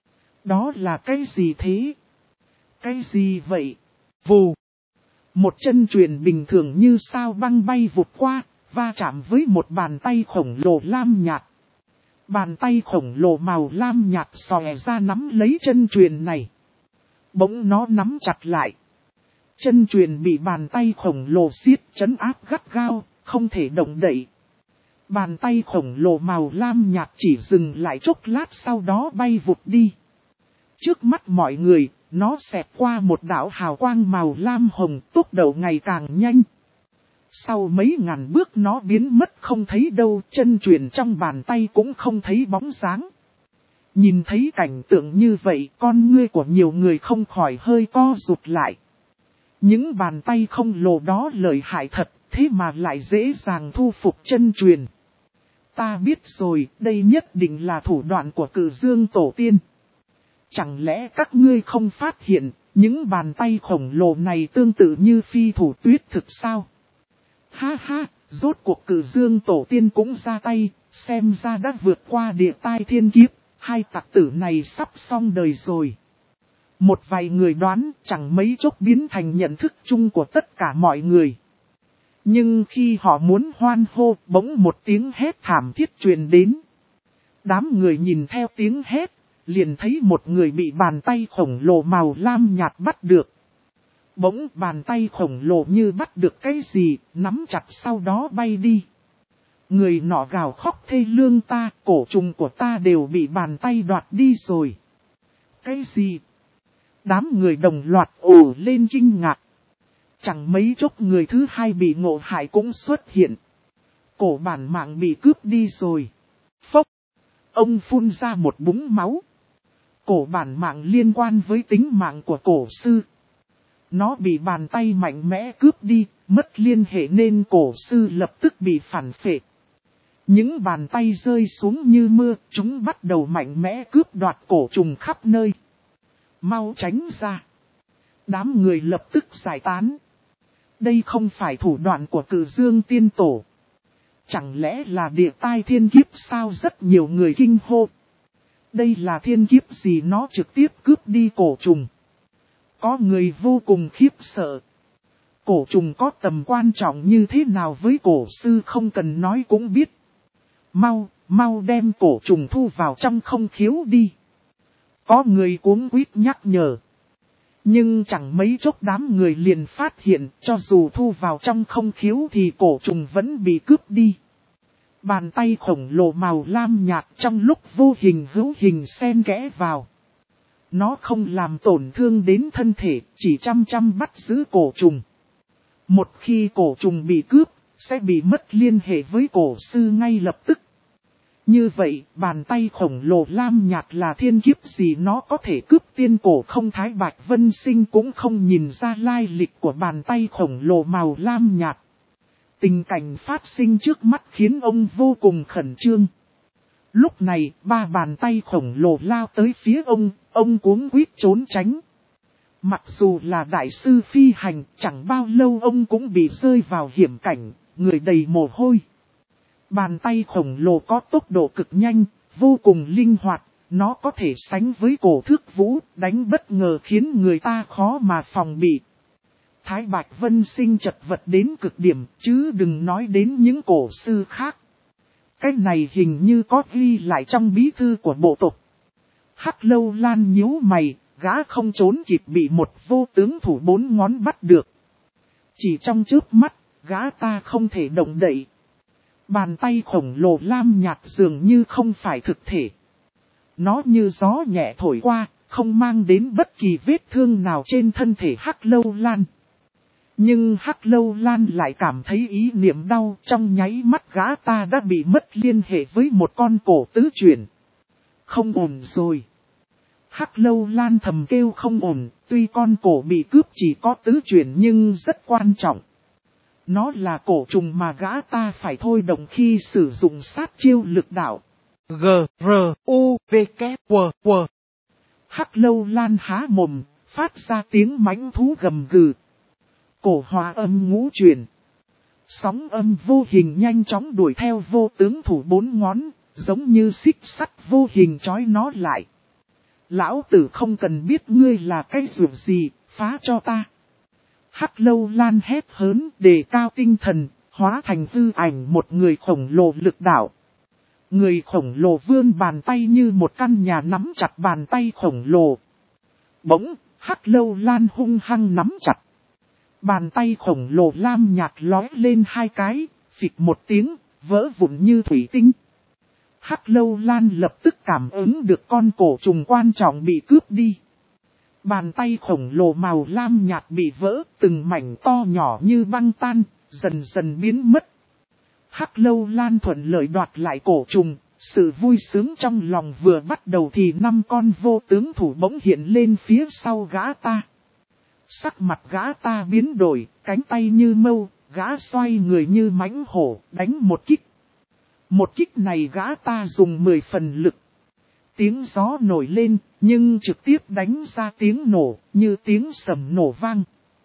Đó là cái gì thế? Cái gì vậy? Vù! Một chân truyền bình thường như sao băng bay vụt qua, va chạm với một bàn tay khổng lồ lam nhạt. Bàn tay khổng lồ màu lam nhạt xòe ra nắm lấy chân truyền này. Bỗng nó nắm chặt lại. Chân truyền bị bàn tay khổng lồ siết trấn áp gắt gao, không thể động đậy. Bàn tay khổng lồ màu lam nhạt chỉ dừng lại chốc lát sau đó bay vụt đi. Trước mắt mọi người, nó xẹt qua một đạo hào quang màu lam hồng, tốc độ ngày càng nhanh. Sau mấy ngàn bước nó biến mất không thấy đâu, chân truyền trong bàn tay cũng không thấy bóng dáng. Nhìn thấy cảnh tượng như vậy, con ngươi của nhiều người không khỏi hơi co rụt lại. Những bàn tay không lồ đó lợi hại thật, thế mà lại dễ dàng thu phục chân truyền. Ta biết rồi, đây nhất định là thủ đoạn của Cử Dương Tổ Tiên. Chẳng lẽ các ngươi không phát hiện, những bàn tay khổng lồ này tương tự như phi thủ tuyết thực sao? Ha ha, rốt cuộc Cử Dương Tổ Tiên cũng ra tay, xem ra đã vượt qua địa tai thiên kiếp, hai tặc tử này sắp xong đời rồi. Một vài người đoán chẳng mấy chốc biến thành nhận thức chung của tất cả mọi người. Nhưng khi họ muốn hoan hô, bỗng một tiếng hét thảm thiết truyền đến. Đám người nhìn theo tiếng hét, liền thấy một người bị bàn tay khổng lồ màu lam nhạt bắt được. Bỗng bàn tay khổng lồ như bắt được cái gì, nắm chặt sau đó bay đi. Người nọ gào khóc thê lương ta, cổ trùng của ta đều bị bàn tay đoạt đi rồi. Cái gì? Đám người đồng loạt ồ lên kinh ngạc. Chẳng mấy chốc người thứ hai bị ngộ hại cũng xuất hiện. Cổ bản mạng bị cướp đi rồi. Phốc! Ông phun ra một búng máu. Cổ bản mạng liên quan với tính mạng của cổ sư. Nó bị bàn tay mạnh mẽ cướp đi, mất liên hệ nên cổ sư lập tức bị phản phệ. Những bàn tay rơi xuống như mưa, chúng bắt đầu mạnh mẽ cướp đoạt cổ trùng khắp nơi. Mau tránh ra. Đám người lập tức giải tán. Đây không phải thủ đoạn của Cử Dương Tiên Tổ. Chẳng lẽ là địa tai thiên kiếp sao? Rất nhiều người kinh hô. Đây là thiên kiếp gì nó trực tiếp cướp đi cổ trùng. Có người vô cùng khiếp sợ. Cổ trùng có tầm quan trọng như thế nào với cổ sư không cần nói cũng biết. Mau, mau đem cổ trùng thu vào trong không khiếu đi. Có người cuống quýt nhắc nhở. Nhưng chẳng mấy chốc đám người liền phát hiện cho dù thu vào trong không khiếu thì cổ trùng vẫn bị cướp đi. Bàn tay khổng lồ màu lam nhạt trong lúc vô hình hữu hình xen kẽ vào. Nó không làm tổn thương đến thân thể, chỉ chăm chăm bắt giữ cổ trùng. Một khi cổ trùng bị cướp, sẽ bị mất liên hệ với cổ sư ngay lập tức. Như vậy, bàn tay khổng lồ lam nhạt là thiên kiếp gì nó có thể cướp tiên cổ không? Thái Bạch Vân Sinh cũng không nhìn ra lai lịch của bàn tay khổng lồ màu lam nhạt. Tình cảnh phát sinh trước mắt khiến ông vô cùng khẩn trương. Lúc này, ba bàn tay khổng lồ lao tới phía ông, ông cuống quýt trốn tránh. Mặc dù là đại sư phi hành, chẳng bao lâu ông cũng bị rơi vào hiểm cảnh, người đầy mồ hôi. Bàn tay khổng lồ có tốc độ cực nhanh, vô cùng linh hoạt, nó có thể sánh với cổ thước vũ, đánh bất ngờ khiến người ta khó mà phòng bị. Thái Bạch Vân Sinh chật vật đến cực điểm, chứ đừng nói đến những cổ sư khác. Cái này hình như có ghi lại trong bí thư của bộ tộc. Hắc Lâu Lan nhíu mày, gã không trốn kịp bị một vô tướng thủ bốn ngón bắt được. Chỉ trong chớp mắt, gã ta không thể động đậy. Bàn tay khổng lồ lam nhạt dường như không phải thực thể. Nó như gió nhẹ thổi qua, không mang đến bất kỳ vết thương nào trên thân thể Hắc Lâu Lan. Nhưng Hắc Lâu Lan lại cảm thấy ý niệm đau, trong nháy mắt gã ta đã bị mất liên hệ với một con cổ tứ chuyển. Không ổn rồi. Hắc Lâu Lan thầm kêu không ổn, tuy con cổ bị cướp chỉ có tứ chuyển nhưng rất quan trọng. Nó là cổ trùng mà gã ta phải thôi động khi sử dụng sát chiêu lực đạo. G, R, U, V, K, W, W. Hắc Lâu Lan há mồm, phát ra tiếng mãnh thú gầm gừ. Cổ hòa âm ngũ chuyển. Sóng âm vô hình nhanh chóng đuổi theo vô tướng thủ bốn ngón, giống như xích sắt vô hình trói nó lại. Lão tử không cần biết ngươi là cái ruộng gì, phá cho ta. Hắc Lâu Lan hét hớn, đề cao tinh thần, hóa thành hư ảnh một người khổng lồ lực đạo. Người khổng lồ vươn bàn tay như một căn nhà nắm chặt bàn tay khổng lồ. Bỗng, Hắc Lâu Lan hung hăng nắm chặt. Bàn tay khổng lồ lam nhạt lói lên hai cái, phịch một tiếng, vỡ vụn như thủy tinh. Hắc Lâu Lan lập tức cảm ứng được con cổ trùng quan trọng bị cướp đi. Bàn tay khổng lồ màu lam nhạt bị vỡ, từng mảnh to nhỏ như băng tan, dần dần biến mất. Hắc Lâu Lan thuận lợi đoạt lại cổ trùng, sự vui sướng trong lòng vừa bắt đầu thì năm con vô tướng thủ bỗng hiện lên phía sau gã ta. Sắc mặt gã ta biến đổi, cánh tay như mâu, gã xoay người như mãnh hổ, đánh một kích. Một kích này gã ta dùng mười phần lực. Tiếng gió nổi lên, nhưng trực tiếp đánh ra tiếng nổ, như tiếng sầm nổ vang.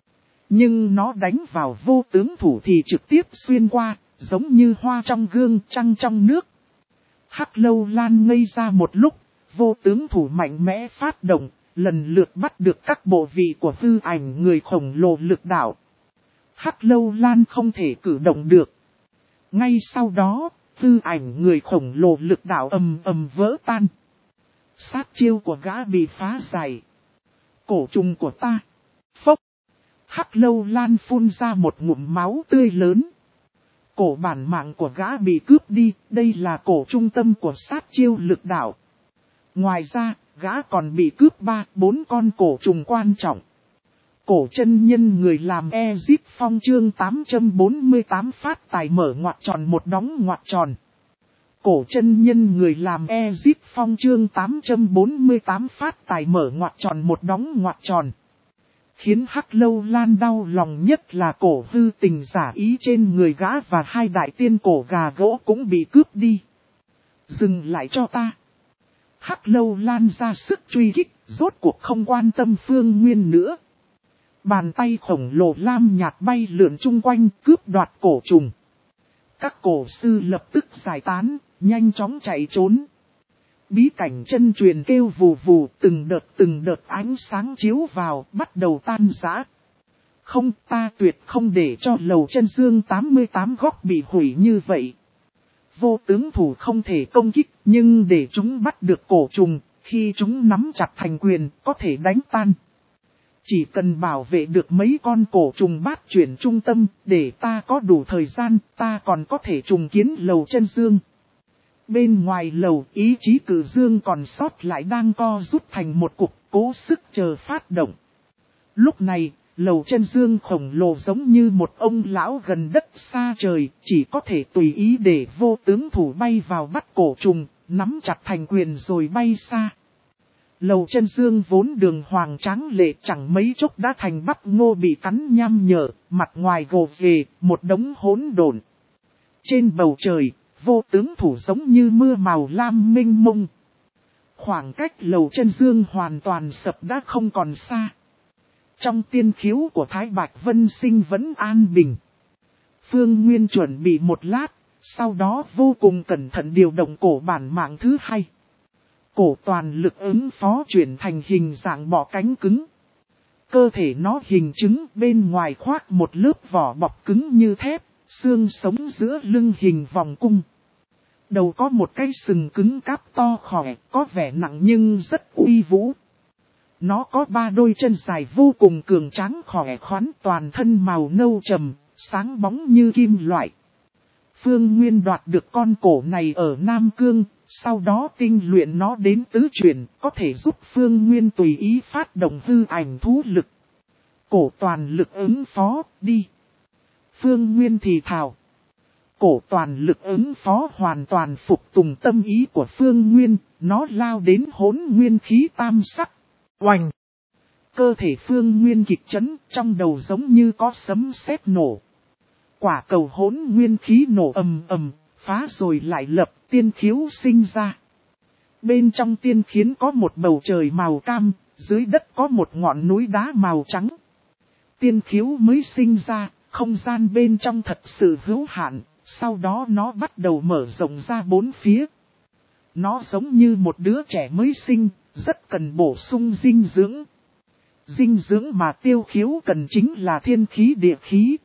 Nhưng nó đánh vào vô tướng thủ thì trực tiếp xuyên qua, giống như hoa trong gương trăng trong nước. Hắc Lâu Lan ngây ra một lúc, vô tướng thủ mạnh mẽ phát động, lần lượt bắt được các bộ vị của hư ảnh người khổng lồ lực đạo. Hắc Lâu Lan không thể cử động được. Ngay sau đó, hư ảnh người khổng lồ lực đạo ầm ầm vỡ tan. Sát chiêu của gã bị phá giải. Cổ trùng của ta. Phốc. Hắc Lâu Lan phun ra một ngụm máu tươi lớn. Cổ bản mạng của gã bị cướp đi, đây là cổ trung tâm của sát chiêu lực đạo. Ngoài ra, gã còn bị cướp ba, bốn con cổ trùng quan trọng. Cổ chân nhân người làm Ezip Phong chương tám trăm bốn mươi tám phát tài mở ngoặc tròn một đóng ngoặc tròn. Cổ chân nhân người làm Ezip Phong chương tám trăm bốn mươi tám phát tài mở ngoặc tròn một đóng ngoặc tròn. Khiến Hắc Lâu Lan đau lòng nhất là cổ hư tình giả ý trên người gã và hai đại tiên cổ gà gỗ cũng bị cướp đi. Dừng lại cho ta. Hắc Lâu Lan ra sức truy kích, rốt cuộc không quan tâm Phương Nguyên nữa. Bàn tay khổng lồ lam nhạt bay lượn chung quanh cướp đoạt cổ trùng. Các cổ sư lập tức giải tán, nhanh chóng chạy trốn. Bí cảnh chân truyền kêu vù vù, từng đợt từng đợt ánh sáng chiếu vào, bắt đầu tan rã. Không, ta tuyệt không để cho lầu chân dương tám mươi tám góc bị hủy như vậy. Vô tướng thủ không thể công kích, nhưng để chúng bắt được cổ trùng, khi chúng nắm chặt thành quyền, có thể đánh tan. Chỉ cần bảo vệ được mấy con cổ trùng bát chuyển trung tâm, để ta có đủ thời gian, ta còn có thể trùng kiến lầu chân dương. Bên ngoài lầu, ý chí cử dương còn sót lại đang co rút thành một cục, cố sức chờ phát động. Lúc này, lầu chân dương khổng lồ giống như một ông lão gần đất xa trời, chỉ có thể tùy ý để vô tướng thủ bay vào bắt cổ trùng, nắm chặt thành quyền rồi bay xa. Lầu chân dương vốn đường hoàng tráng lệ chẳng mấy chốc đã thành bắp ngô bị cắn nham nhở, mặt ngoài gồ về, một đống hỗn độn. Trên bầu trời, vô tướng thủ giống như mưa màu lam mênh mông. Khoảng cách lầu chân dương hoàn toàn sập đã không còn xa. Trong tiên khiếu của Thái Bạch Vân Sinh vẫn an bình. Phương Nguyên chuẩn bị một lát, sau đó vô cùng cẩn thận điều động cổ bản mạng thứ hai. Cổ toàn lực ứng phó chuyển thành hình dạng bọ cánh cứng. Cơ thể nó hình trứng bên ngoài khoác một lớp vỏ bọc cứng như thép, xương sống giữa lưng hình vòng cung. Đầu có một cái sừng cứng cáp to khỏe, có vẻ nặng nhưng rất uy vũ. Nó có ba đôi chân dài vô cùng cường tráng khỏe khoắn, toàn thân màu nâu trầm, sáng bóng như kim loại. Phương Nguyên đoạt được con cổ này ở Nam Cương, sau đó tinh luyện nó đến tứ chuyển, có thể giúp Phương Nguyên tùy ý phát động hư ảnh thú lực. Cổ toàn lực ứng phó, đi. Phương Nguyên thì thào. Cổ toàn lực ứng phó hoàn toàn phục tùng tâm ý của Phương Nguyên, nó lao đến hỗn nguyên khí tam sắc. Oành! Cơ thể Phương Nguyên kịch chấn, trong đầu giống như có sấm sét nổ. Quả cầu hỗn nguyên khí nổ ầm ầm, phá rồi lại lập, tiên khiếu sinh ra. Bên trong tiên khiến có một bầu trời màu cam, dưới đất có một ngọn núi đá màu trắng. Tiên khiếu mới sinh ra, không gian bên trong thật sự hữu hạn, sau đó nó bắt đầu mở rộng ra bốn phía. Nó giống như một đứa trẻ mới sinh, rất cần bổ sung dinh dưỡng. Dinh dưỡng mà tiêu khiếu cần chính là thiên khí địa khí.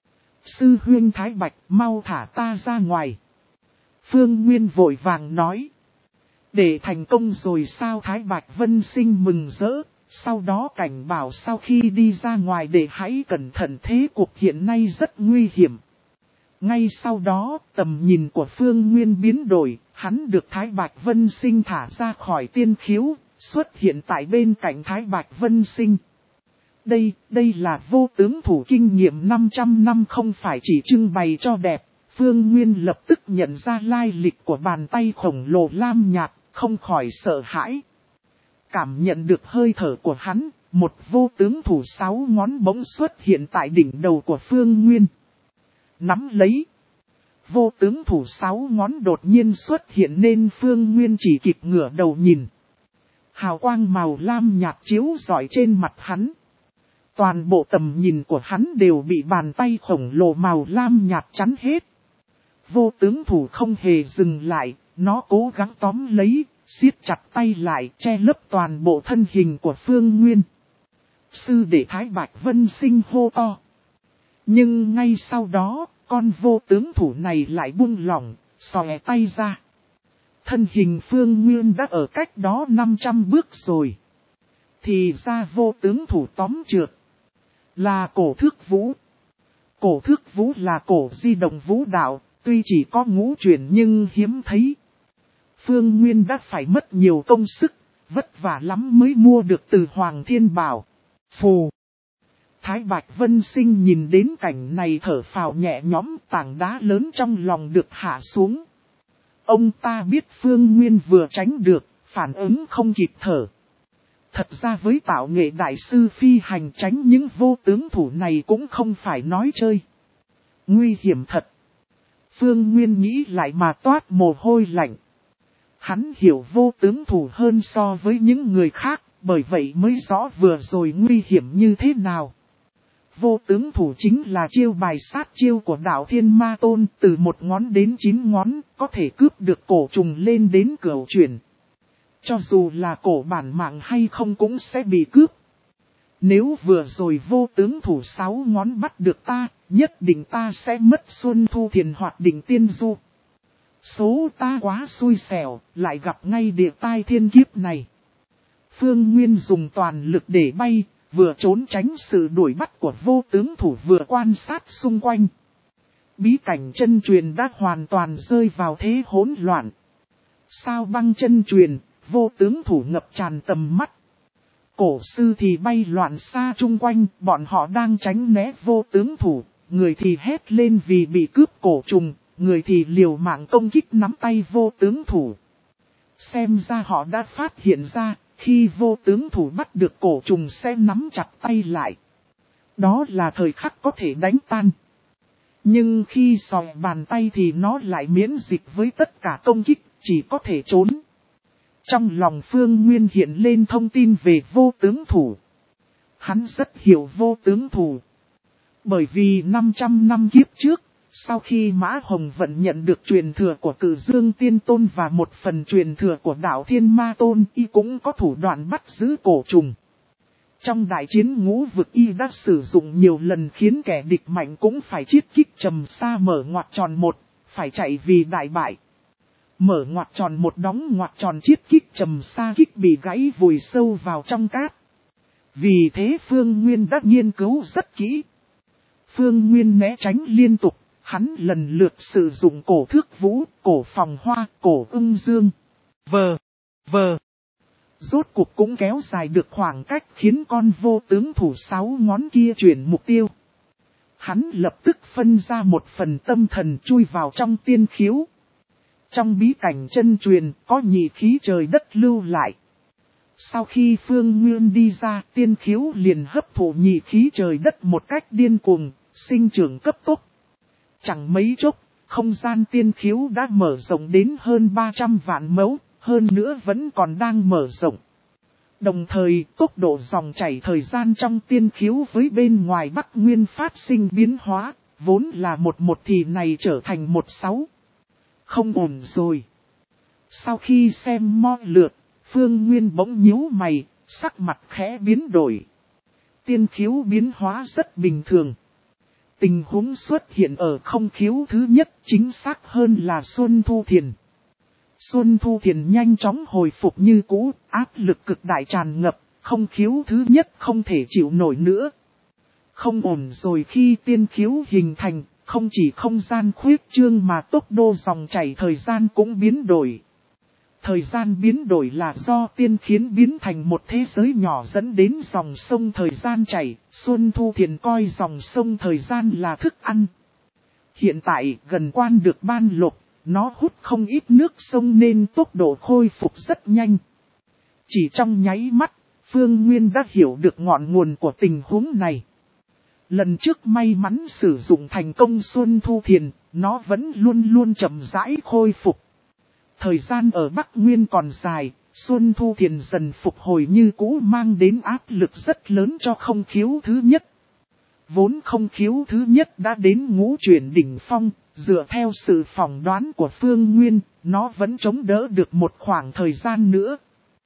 Sư huynh Thái Bạch, mau thả ta ra ngoài. Phương Nguyên vội vàng nói. Để thành công rồi sao? Thái Bạch Vân Sinh mừng rỡ, sau đó cảnh bảo sau khi đi ra ngoài để hãy cẩn thận, thế cuộc hiện nay rất nguy hiểm. Ngay sau đó, tầm nhìn của Phương Nguyên biến đổi, hắn được Thái Bạch Vân Sinh thả ra khỏi tiên khiếu, xuất hiện tại bên cạnh Thái Bạch Vân Sinh. Đây, đây là vô tướng thủ kinh nghiệm năm trăm năm, không phải chỉ trưng bày cho đẹp. Phương Nguyên lập tức nhận ra lai lịch của bàn tay khổng lồ lam nhạt, không khỏi sợ hãi. Cảm nhận được hơi thở của hắn, một vô tướng thủ sáu ngón bỗng xuất hiện tại đỉnh đầu của Phương Nguyên. Nắm lấy. Vô tướng thủ sáu ngón đột nhiên xuất hiện nên Phương Nguyên chỉ kịp ngửa đầu nhìn. Hào quang màu lam nhạt chiếu rọi trên mặt hắn. Toàn bộ tầm nhìn của hắn đều bị bàn tay khổng lồ màu lam nhạt chắn hết. Vô tướng thủ không hề dừng lại, nó cố gắng tóm lấy, siết chặt tay lại, che lấp toàn bộ thân hình của Phương Nguyên. Sư đệ Thái Bạch Vân Sinh hô to. Nhưng ngay sau đó, con vô tướng thủ này lại buông lỏng, xòe tay ra. Thân hình Phương Nguyên đã ở cách đó năm trăm bước rồi. Thì ra vô tướng thủ tóm trượt. Là cổ thước vũ. Cổ thước vũ là cổ di động vũ đạo, tuy chỉ có ngũ truyền nhưng hiếm thấy. Phương Nguyên đã phải mất nhiều công sức, vất vả lắm mới mua được từ Hoàng Thiên Bảo. Phù! Thái Bạch Vân Sinh nhìn đến cảnh này thở phào nhẹ nhõm, tảng đá lớn trong lòng được hạ xuống. Ông ta biết Phương Nguyên vừa tránh được, phản ứng không kịp thở. Thật ra với tạo nghệ đại sư phi hành tránh những vô tướng thủ này cũng không phải nói chơi. Nguy hiểm thật. Phương Nguyên nghĩ lại mà toát mồ hôi lạnh. Hắn hiểu vô tướng thủ hơn so với những người khác, bởi vậy mới rõ vừa rồi nguy hiểm như thế nào. Vô tướng thủ chính là chiêu bài sát chiêu của đạo Thiên Ma Tôn, từ một ngón đến chín ngón, có thể cướp được cổ trùng lên đến cửu chuyển. Cho dù là cổ bản mạng hay không cũng sẽ bị cướp. Nếu vừa rồi vô tướng thủ sáu ngón bắt được ta, nhất định ta sẽ mất xuân thu thiền hoạt đỉnh tiên du. Số ta quá xui xẻo, lại gặp ngay địa tai thiên kiếp này. Phương Nguyên dùng toàn lực để bay, vừa trốn tránh sự đuổi bắt của vô tướng thủ vừa quan sát xung quanh. Bí cảnh chân truyền đã hoàn toàn rơi vào thế hỗn loạn. Sao băng chân truyền, vô tướng thủ ngập tràn tầm mắt. Cổ sư thì bay loạn xa chung quanh, bọn họ đang tránh né vô tướng thủ, người thì hét lên vì bị cướp cổ trùng, người thì liều mạng công kích nắm tay vô tướng thủ. Xem ra họ đã phát hiện ra, khi vô tướng thủ bắt được cổ trùng sẽ nắm chặt tay lại. Đó là thời khắc có thể đánh tan. Nhưng khi sòi bàn tay thì nó lại miễn dịch với tất cả công kích, chỉ có thể trốn. Trong lòng Phương Nguyên hiện lên thông tin về vô tướng thủ. Hắn rất hiểu vô tướng thủ. Bởi vì năm trăm năm kiếp trước, sau khi Mã Hồng Vận nhận được truyền thừa của Cử Dương Tiên Tôn và một phần truyền thừa của đạo Thiên Ma Tôn, y cũng có thủ đoạn bắt giữ cổ trùng. Trong đại chiến ngũ vực y đã sử dụng nhiều lần khiến kẻ địch mạnh cũng phải chiết kích trầm xa mở ngoặc tròn một, phải chạy vì đại bại. Mở ngoặc tròn một đóng ngoặc tròn chiết kích trầm xa kích bị gãy vùi sâu vào trong cát. Vì thế Phương Nguyên đã nghiên cứu rất kỹ. Phương Nguyên né tránh liên tục, hắn lần lượt sử dụng cổ thước vũ, cổ phòng hoa, cổ ưng dương. Vờ, vờ. Rốt cuộc cũng kéo dài được khoảng cách khiến con vô tướng thủ sáu ngón kia chuyển mục tiêu. Hắn lập tức phân ra một phần tâm thần chui vào trong tiên khiếu. Trong bí cảnh chân truyền có nhị khí trời đất lưu lại. Sau khi Phương Nguyên đi ra, tiên khiếu liền hấp thụ nhị khí trời đất một cách điên cuồng, sinh trưởng cấp tốc. Chẳng mấy chốc, không gian tiên khiếu đã mở rộng đến hơn ba trăm vạn mẫu, hơn nữa vẫn còn đang mở rộng. Đồng thời, tốc độ dòng chảy thời gian trong tiên khiếu với bên ngoài Bắc Nguyên phát sinh biến hóa, vốn là một một thì này trở thành một sáu. Không ổn rồi. Sau khi xem mo lượt, Phương Nguyên bỗng nhíu mày, sắc mặt khẽ biến đổi. Tiên khiếu biến hóa rất bình thường. Tình huống xuất hiện ở không khiếu thứ nhất chính xác hơn là Xuân Thu Thiền. Xuân Thu Thiền nhanh chóng hồi phục như cũ, áp lực cực đại tràn ngập, không khiếu thứ nhất không thể chịu nổi nữa. Không ổn rồi, khi tiên khiếu hình thành, không chỉ không gian khuyết trương mà tốc độ dòng chảy thời gian cũng biến đổi. Thời gian biến đổi là do tiên khiến biến thành một thế giới nhỏ dẫn đến dòng sông thời gian chảy, Xuân Thu Thiền coi dòng sông thời gian là thức ăn. Hiện tại gần quan được ban lục, nó hút không ít nước sông nên tốc độ khôi phục rất nhanh. Chỉ trong nháy mắt, Phương Nguyên đã hiểu được ngọn nguồn của tình huống này. Lần trước may mắn sử dụng thành công Xuân Thu Thiền, nó vẫn luôn luôn chậm rãi khôi phục. Thời gian ở Bắc Nguyên còn dài, Xuân Thu Thiền dần phục hồi như cũ mang đến áp lực rất lớn cho không khiếu thứ nhất. Vốn không khiếu thứ nhất đã đến ngũ chuyển đỉnh phong, dựa theo sự phỏng đoán của Phương Nguyên, nó vẫn chống đỡ được một khoảng thời gian nữa.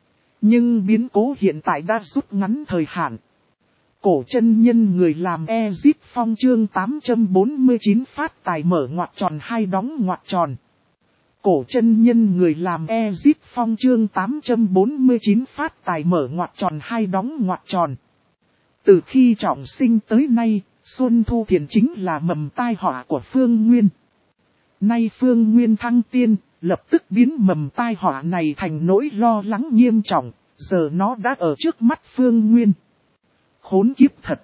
Nhưng biến cố hiện tại đã rút ngắn thời hạn. Cổ chân nhân người làm Ezip Phong chương tám trăm bốn mươi chín phát tài mở ngoặc tròn hai đóng ngoặc tròn. Cổ chân nhân người làm Ezip Phong chương tám trăm bốn mươi chín phát tài mở ngoặc tròn hai đóng ngoặc tròn. Từ khi trọng sinh tới nay, Xuân Thu Thiền chính là mầm tai họa của Phương Nguyên. Nay Phương Nguyên thăng tiên, lập tức biến mầm tai họa này thành nỗi lo lắng nghiêm trọng, giờ nó đã ở trước mắt Phương Nguyên. Khốn kiếp thật!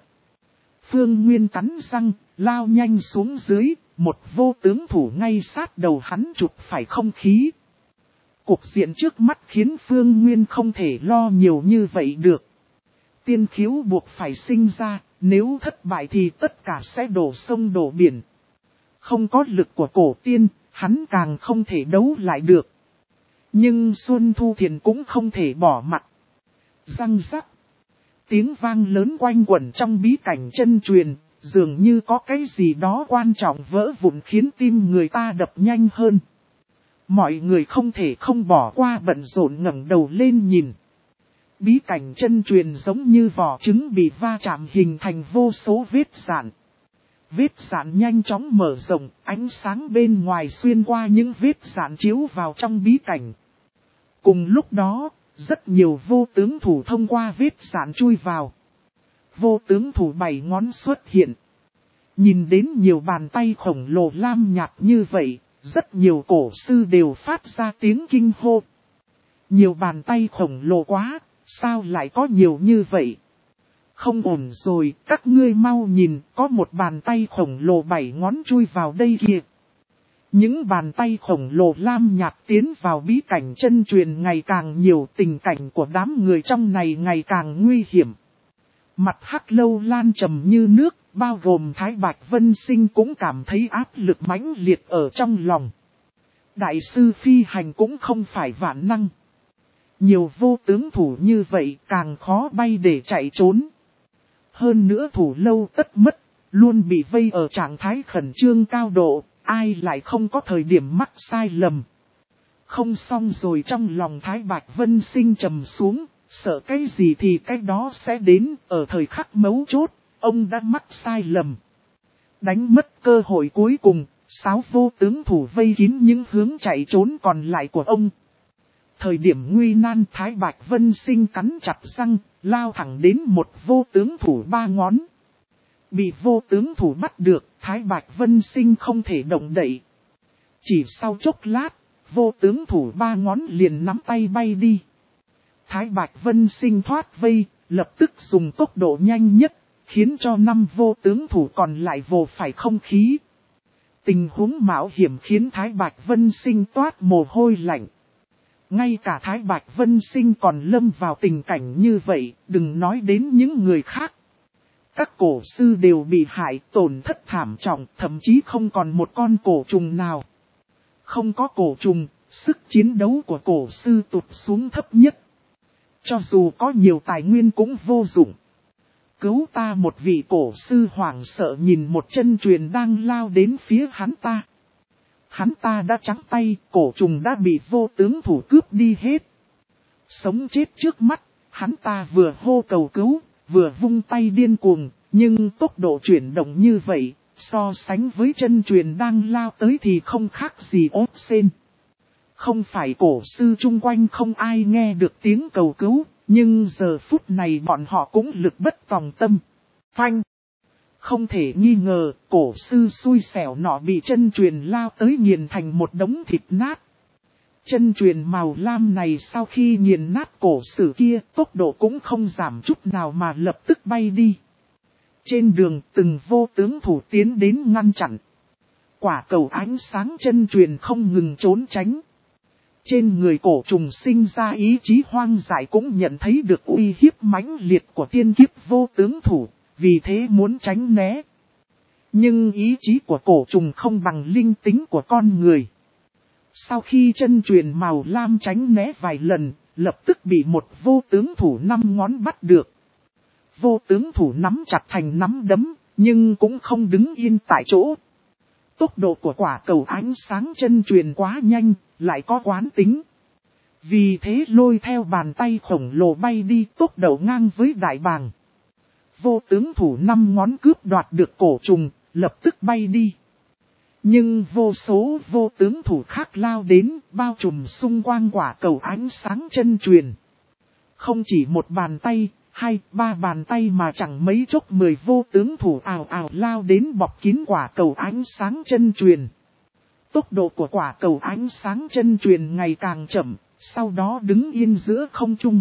Phương Nguyên cắn răng, lao nhanh xuống dưới, một vô tướng thủ ngay sát đầu hắn chụp phải không khí. Cục diện trước mắt khiến Phương Nguyên không thể lo nhiều như vậy được. Tiên khiếu buộc phải sinh ra, nếu thất bại thì tất cả sẽ đổ sông đổ biển. Không có lực của cổ tiên, hắn càng không thể đấu lại được. Nhưng Xuân Thu Thiền cũng không thể bỏ mặc. Răng rắc. Tiếng vang lớn quanh quẩn trong bí cảnh chân truyền, dường như có cái gì đó quan trọng vỡ vụn khiến tim người ta đập nhanh hơn. Mọi người không thể không bỏ qua bận rộn ngẩng đầu lên nhìn. Bí cảnh chân truyền giống như vỏ trứng bị va chạm hình thành vô số vết rạn. Vết rạn nhanh chóng mở rộng, ánh sáng bên ngoài xuyên qua những vết rạn chiếu vào trong bí cảnh. Cùng lúc đó, rất nhiều vô tướng thủ thông qua vết rạn chui vào. Vô tướng thủ bảy ngón xuất hiện. Nhìn đến nhiều bàn tay khổng lồ lam nhạt như vậy, rất nhiều cổ sư đều phát ra tiếng kinh hô. Nhiều bàn tay khổng lồ quá, sao lại có nhiều như vậy? Không ổn rồi, các ngươi mau nhìn, có một bàn tay khổng lồ bảy ngón chui vào đây kìa. Những bàn tay khổng lồ lam nhạt tiến vào bí cảnh chân truyền ngày càng nhiều, tình cảnh của đám người trong này ngày càng nguy hiểm. Mặt Hắc Lâu Lan trầm như nước, bao gồm Thái Bạch Vân Sinh cũng cảm thấy áp lực mãnh liệt ở trong lòng. Đại sư phi hành cũng không phải vạn năng. Nhiều vô tướng thủ như vậy càng khó bay để chạy trốn. Hơn nữa thủ lâu tất mất, luôn bị vây ở trạng thái khẩn trương cao độ, ai lại không có thời điểm mắc sai lầm. Không xong rồi, trong lòng Thái Bạch Vân Sinh trầm xuống, sợ cái gì thì cái đó sẽ đến, ở thời khắc mấu chốt, ông đã mắc sai lầm. Đánh mất cơ hội cuối cùng, sáu vô tướng thủ vây kín những hướng chạy trốn còn lại của ông. Thời điểm nguy nan, Thái Bạch Vân Sinh cắn chặt răng, lao thẳng đến một vô tướng thủ ba ngón. Bị vô tướng thủ bắt được, Thái Bạch Vân Sinh không thể động đậy. Chỉ sau chốc lát, vô tướng thủ ba ngón liền nắm tay bay đi. Thái Bạch Vân Sinh thoát vây, lập tức dùng tốc độ nhanh nhất, khiến cho năm vô tướng thủ còn lại vồ phải không khí. Tình huống mạo hiểm khiến Thái Bạch Vân Sinh toát mồ hôi lạnh. Ngay cả Thái Bạch Vân Sinh còn lâm vào tình cảnh như vậy, đừng nói đến những người khác. Các cổ sư đều bị hại, tổn thất thảm trọng, thậm chí không còn một con cổ trùng nào. Không có cổ trùng, sức chiến đấu của cổ sư tụt xuống thấp nhất. Cho dù có nhiều tài nguyên cũng vô dụng. Cứu ta, một vị cổ sư hoảng sợ nhìn một chân truyền đang lao đến phía hắn ta. Hắn ta đã trắng tay, cổ trùng đã bị vô tướng thủ cướp đi hết. Sống chết trước mắt, hắn ta vừa hô cầu cứu, vừa vung tay điên cuồng, nhưng tốc độ chuyển động như vậy, so sánh với chân truyền đang lao tới thì không khác gì ốt sên. Không phải cổ sư chung quanh không ai nghe được tiếng cầu cứu, nhưng giờ phút này bọn họ cũng lực bất tòng tâm. Phanh! Không thể nghi ngờ, cổ sư xui xẻo nọ bị chân truyền lao tới nghiền thành một đống thịt nát. Chân truyền màu lam này sau khi nghiền nát cổ sử kia, tốc độ cũng không giảm chút nào mà lập tức bay đi. Trên đường từng vô tướng thủ tiến đến ngăn chặn. Quả cầu ánh sáng chân truyền không ngừng trốn tránh. Trên người cổ trùng sinh ra ý chí hoang dại cũng nhận thấy được uy hiếp mãnh liệt của tiên kiếp vô tướng thủ, vì thế muốn tránh né. Nhưng ý chí của cổ trùng không bằng linh tính của con người. Sau khi chân truyền màu lam tránh né vài lần, lập tức bị một vô tướng thủ năm ngón bắt được. Vô tướng thủ nắm chặt thành nắm đấm, nhưng cũng không đứng yên tại chỗ. Tốc độ của quả cầu ánh sáng chân truyền quá nhanh, lại có quán tính. Vì thế lôi theo bàn tay khổng lồ bay đi, tốc độ ngang với đại bàng. Vô tướng thủ năm ngón cướp đoạt được cổ trùng, lập tức bay đi. Nhưng vô số vô tướng thủ khác lao đến, bao trùm xung quanh quả cầu ánh sáng chân truyền. Không chỉ một bàn tay, hai, ba bàn tay mà chẳng mấy chốc mười vô tướng thủ ào ào lao đến bọc kín quả cầu ánh sáng chân truyền. Tốc độ của quả cầu ánh sáng chân truyền ngày càng chậm, sau đó đứng yên giữa không trung.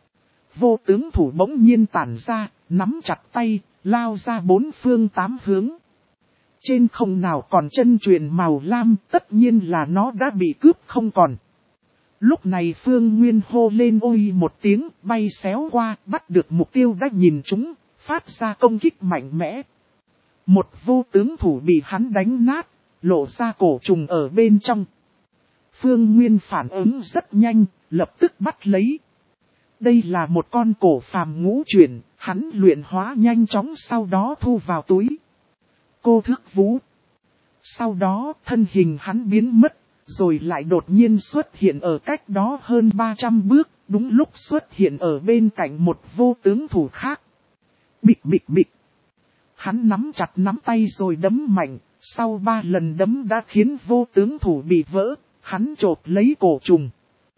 Vô tướng thủ bỗng nhiên tản ra, nắm chặt tay, lao ra bốn phương tám hướng. Trên không nào còn chân truyền màu lam, tất nhiên là nó đã bị cướp không còn. Lúc này Phương Nguyên hô lên ôi một tiếng, bay xéo qua, bắt được mục tiêu đã nhìn chúng, phát ra công kích mạnh mẽ. Một vô tướng thủ bị hắn đánh nát, lộ ra cổ trùng ở bên trong. Phương Nguyên phản ứng rất nhanh, lập tức bắt lấy. Đây là một con cổ phàm ngũ chuyển, hắn luyện hóa nhanh chóng sau đó thu vào túi. Cô Thước Vũ. Sau đó thân hình hắn biến mất, rồi lại đột nhiên xuất hiện ở cách đó hơn ba trăm bước, đúng lúc xuất hiện ở bên cạnh một vô tướng thủ khác. Bịch bịch bịch. Hắn nắm chặt nắm tay rồi đấm mạnh, sau ba lần đấm đã khiến vô tướng thủ bị vỡ, hắn chộp lấy cổ trùng.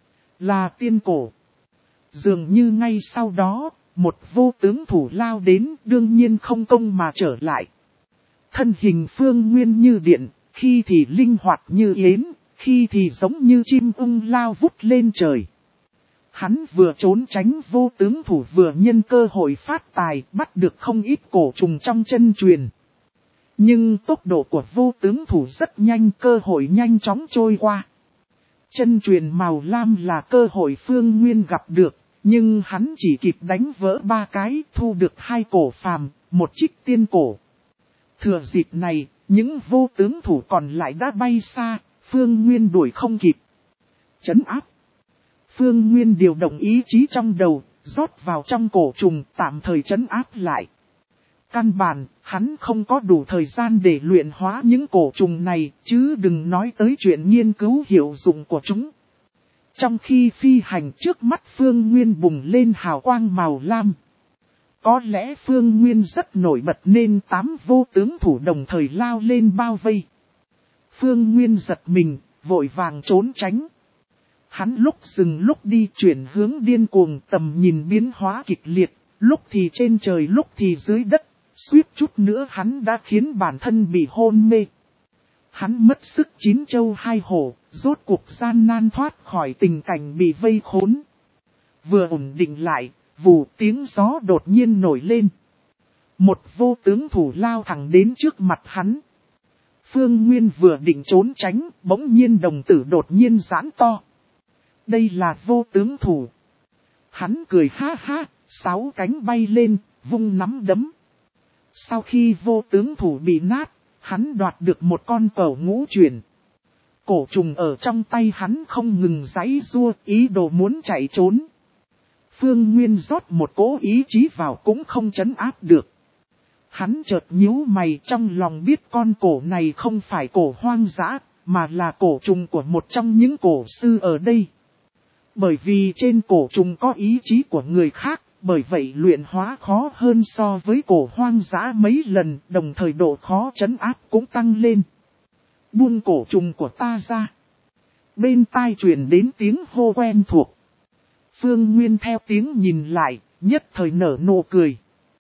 Là tiên cổ. Dường như ngay sau đó, một vô tướng thủ lao đến, đương nhiên không công mà trở lại. Thân hình Phương Nguyên như điện, khi thì linh hoạt như yến, khi thì giống như chim ưng lao vút lên trời. Hắn vừa trốn tránh vô tướng thủ vừa nhân cơ hội phát tài, bắt được không ít cổ trùng trong chân truyền. Nhưng tốc độ của vô tướng thủ rất nhanh, cơ hội nhanh chóng trôi qua. Chân truyền màu lam là cơ hội Phương Nguyên gặp được, nhưng hắn chỉ kịp đánh vỡ ba cái, thu được hai cổ phàm, một trích tiên cổ. Thừa dịp này, những vô tướng thủ còn lại đã bay xa, Phương Nguyên đuổi không kịp. Trấn áp. Phương Nguyên điều động ý chí trong đầu, rót vào trong cổ trùng, tạm thời trấn áp lại. Căn bản, hắn không có đủ thời gian để luyện hóa những cổ trùng này, chứ đừng nói tới chuyện nghiên cứu hiệu dụng của chúng. Trong khi phi hành trước mắt Phương Nguyên bùng lên hào quang màu lam. Có lẽ Phương Nguyên rất nổi bật nên tám vô tướng thủ đồng thời lao lên bao vây. Phương Nguyên giật mình, vội vàng trốn tránh. Hắn lúc dừng lúc đi chuyển hướng điên cuồng, tầm nhìn biến hóa kịch liệt, lúc thì trên trời lúc thì dưới đất, suýt chút nữa hắn đã khiến bản thân bị hôn mê. Hắn mất sức chín châu hai hổ, rốt cuộc gian nan thoát khỏi tình cảnh bị vây khốn. Vừa ổn định lại, vù tiếng gió đột nhiên nổi lên. Một vô tướng thủ lao thẳng đến trước mặt hắn. Phương Nguyên vừa định trốn tránh, bỗng nhiên đồng tử đột nhiên giãn to. Đây là vô tướng thủ. Hắn cười ha ha, sáu cánh bay lên, vung nắm đấm. Sau khi vô tướng thủ bị nát, hắn đoạt được một con cẩu ngũ chuyển. Cổ trùng ở trong tay hắn không ngừng giãy giụa, ý đồ muốn chạy trốn. Phương Nguyên rót một cỗ ý chí vào cũng không trấn áp được. Hắn chợt nhíu mày, trong lòng biết con cổ này không phải cổ hoang dã, mà là cổ trùng của một trong những cổ sư ở đây. Bởi vì trên cổ trùng có ý chí của người khác, bởi vậy luyện hóa khó hơn so với cổ hoang dã mấy lần, đồng thời độ khó trấn áp cũng tăng lên. Buông cổ trùng của ta ra. Bên tai truyền đến tiếng hô quen thuộc. Phương Nguyên theo tiếng nhìn lại, nhất thời nở nụ cười.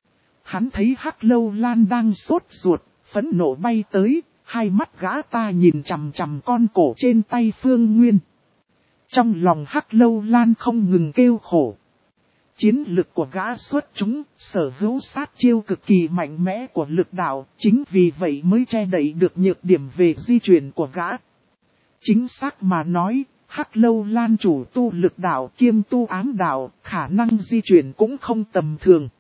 Hắn thấy Hắc Lâu Lan đang sốt ruột, phẫn nộ bay tới, hai mắt gã ta nhìn chằm chằm con cổ trên tay Phương Nguyên. Trong lòng Hắc Lâu Lan không ngừng kêu khổ. Chiến lực của gã xuất chúng, sở hữu sát chiêu cực kỳ mạnh mẽ của lực đạo, chính vì vậy mới che đậy được nhược điểm về di chuyển của gã. Chính xác mà nói, Hắc Lâu Lan chủ tu lực đạo kiêm tu ám đạo, khả năng di chuyển cũng không tầm thường.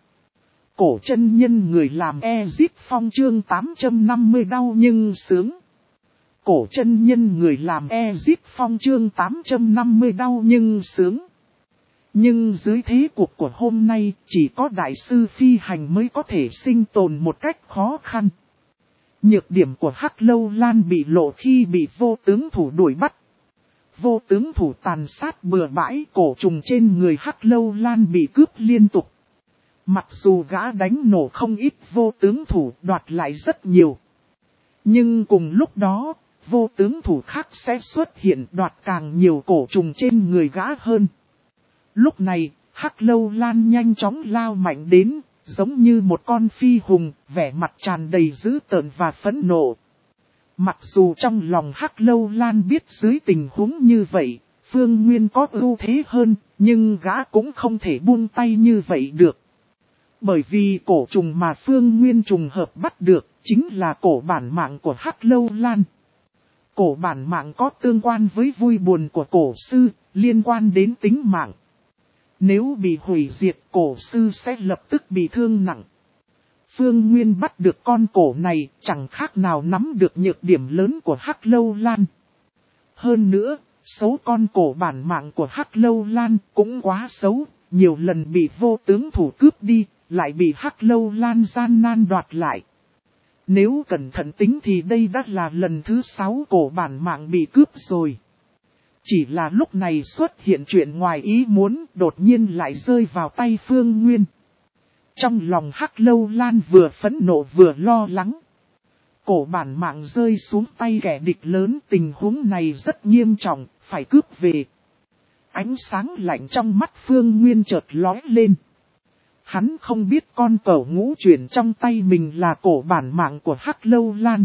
Cổ chân nhân người làm Ezip Phong chương tám trăm năm mươi đau nhưng sướng. Cổ chân nhân người làm Ezip Phong chương tám trăm năm mươi đau nhưng sướng. Nhưng dưới thế cuộc của hôm nay, chỉ có đại sư phi hành mới có thể sinh tồn một cách khó khăn. Nhược điểm của Hắc Lâu Lan bị lộ khi bị vô tướng thủ đuổi bắt. Vô tướng thủ tàn sát bừa bãi, cổ trùng trên người Hắc Lâu Lan bị cướp liên tục. Mặc dù gã đánh nổ không ít vô tướng thủ, đoạt lại rất nhiều. Nhưng cùng lúc đó, vô tướng thủ khác sẽ xuất hiện đoạt càng nhiều cổ trùng trên người gã hơn. Lúc này, Hắc Lâu Lan nhanh chóng lao mạnh đến, giống như một con phi hùng, vẻ mặt tràn đầy dữ tợn và phẫn nộ. Mặc dù trong lòng Hắc Lâu Lan biết dưới tình huống như vậy, Phương Nguyên có ưu thế hơn, nhưng gã cũng không thể buông tay như vậy được. Bởi vì cổ trùng mà Phương Nguyên trùng hợp bắt được, chính là cổ bản mạng của Hắc Lâu Lan. Cổ bản mạng có tương quan với vui buồn của cổ sư, liên quan đến tính mạng. Nếu bị hủy diệt, cổ sư sẽ lập tức bị thương nặng. Phương Nguyên bắt được con cổ này, chẳng khác nào nắm được nhược điểm lớn của Hắc Lâu Lan. Hơn nữa, xấu con cổ bản mạng của Hắc Lâu Lan cũng quá xấu, nhiều lần bị vô tướng thủ cướp đi, lại bị Hắc Lâu Lan gian nan đoạt lại. Nếu cẩn thận tính thì đây đã là lần thứ sáu cổ bản mạng bị cướp rồi. Chỉ là lúc này xuất hiện chuyện ngoài ý muốn, đột nhiên lại rơi vào tay Phương Nguyên. Trong lòng Hắc Lâu Lan vừa phẫn nộ vừa lo lắng. Cổ bản mạng rơi xuống tay kẻ địch lớn, tình huống này rất nghiêm trọng, phải cướp về. Ánh sáng lạnh trong mắt Phương Nguyên chợt lóe lên. Hắn không biết con cẩu ngũ chuyển trong tay mình là cổ bản mạng của Hắc Lâu Lan.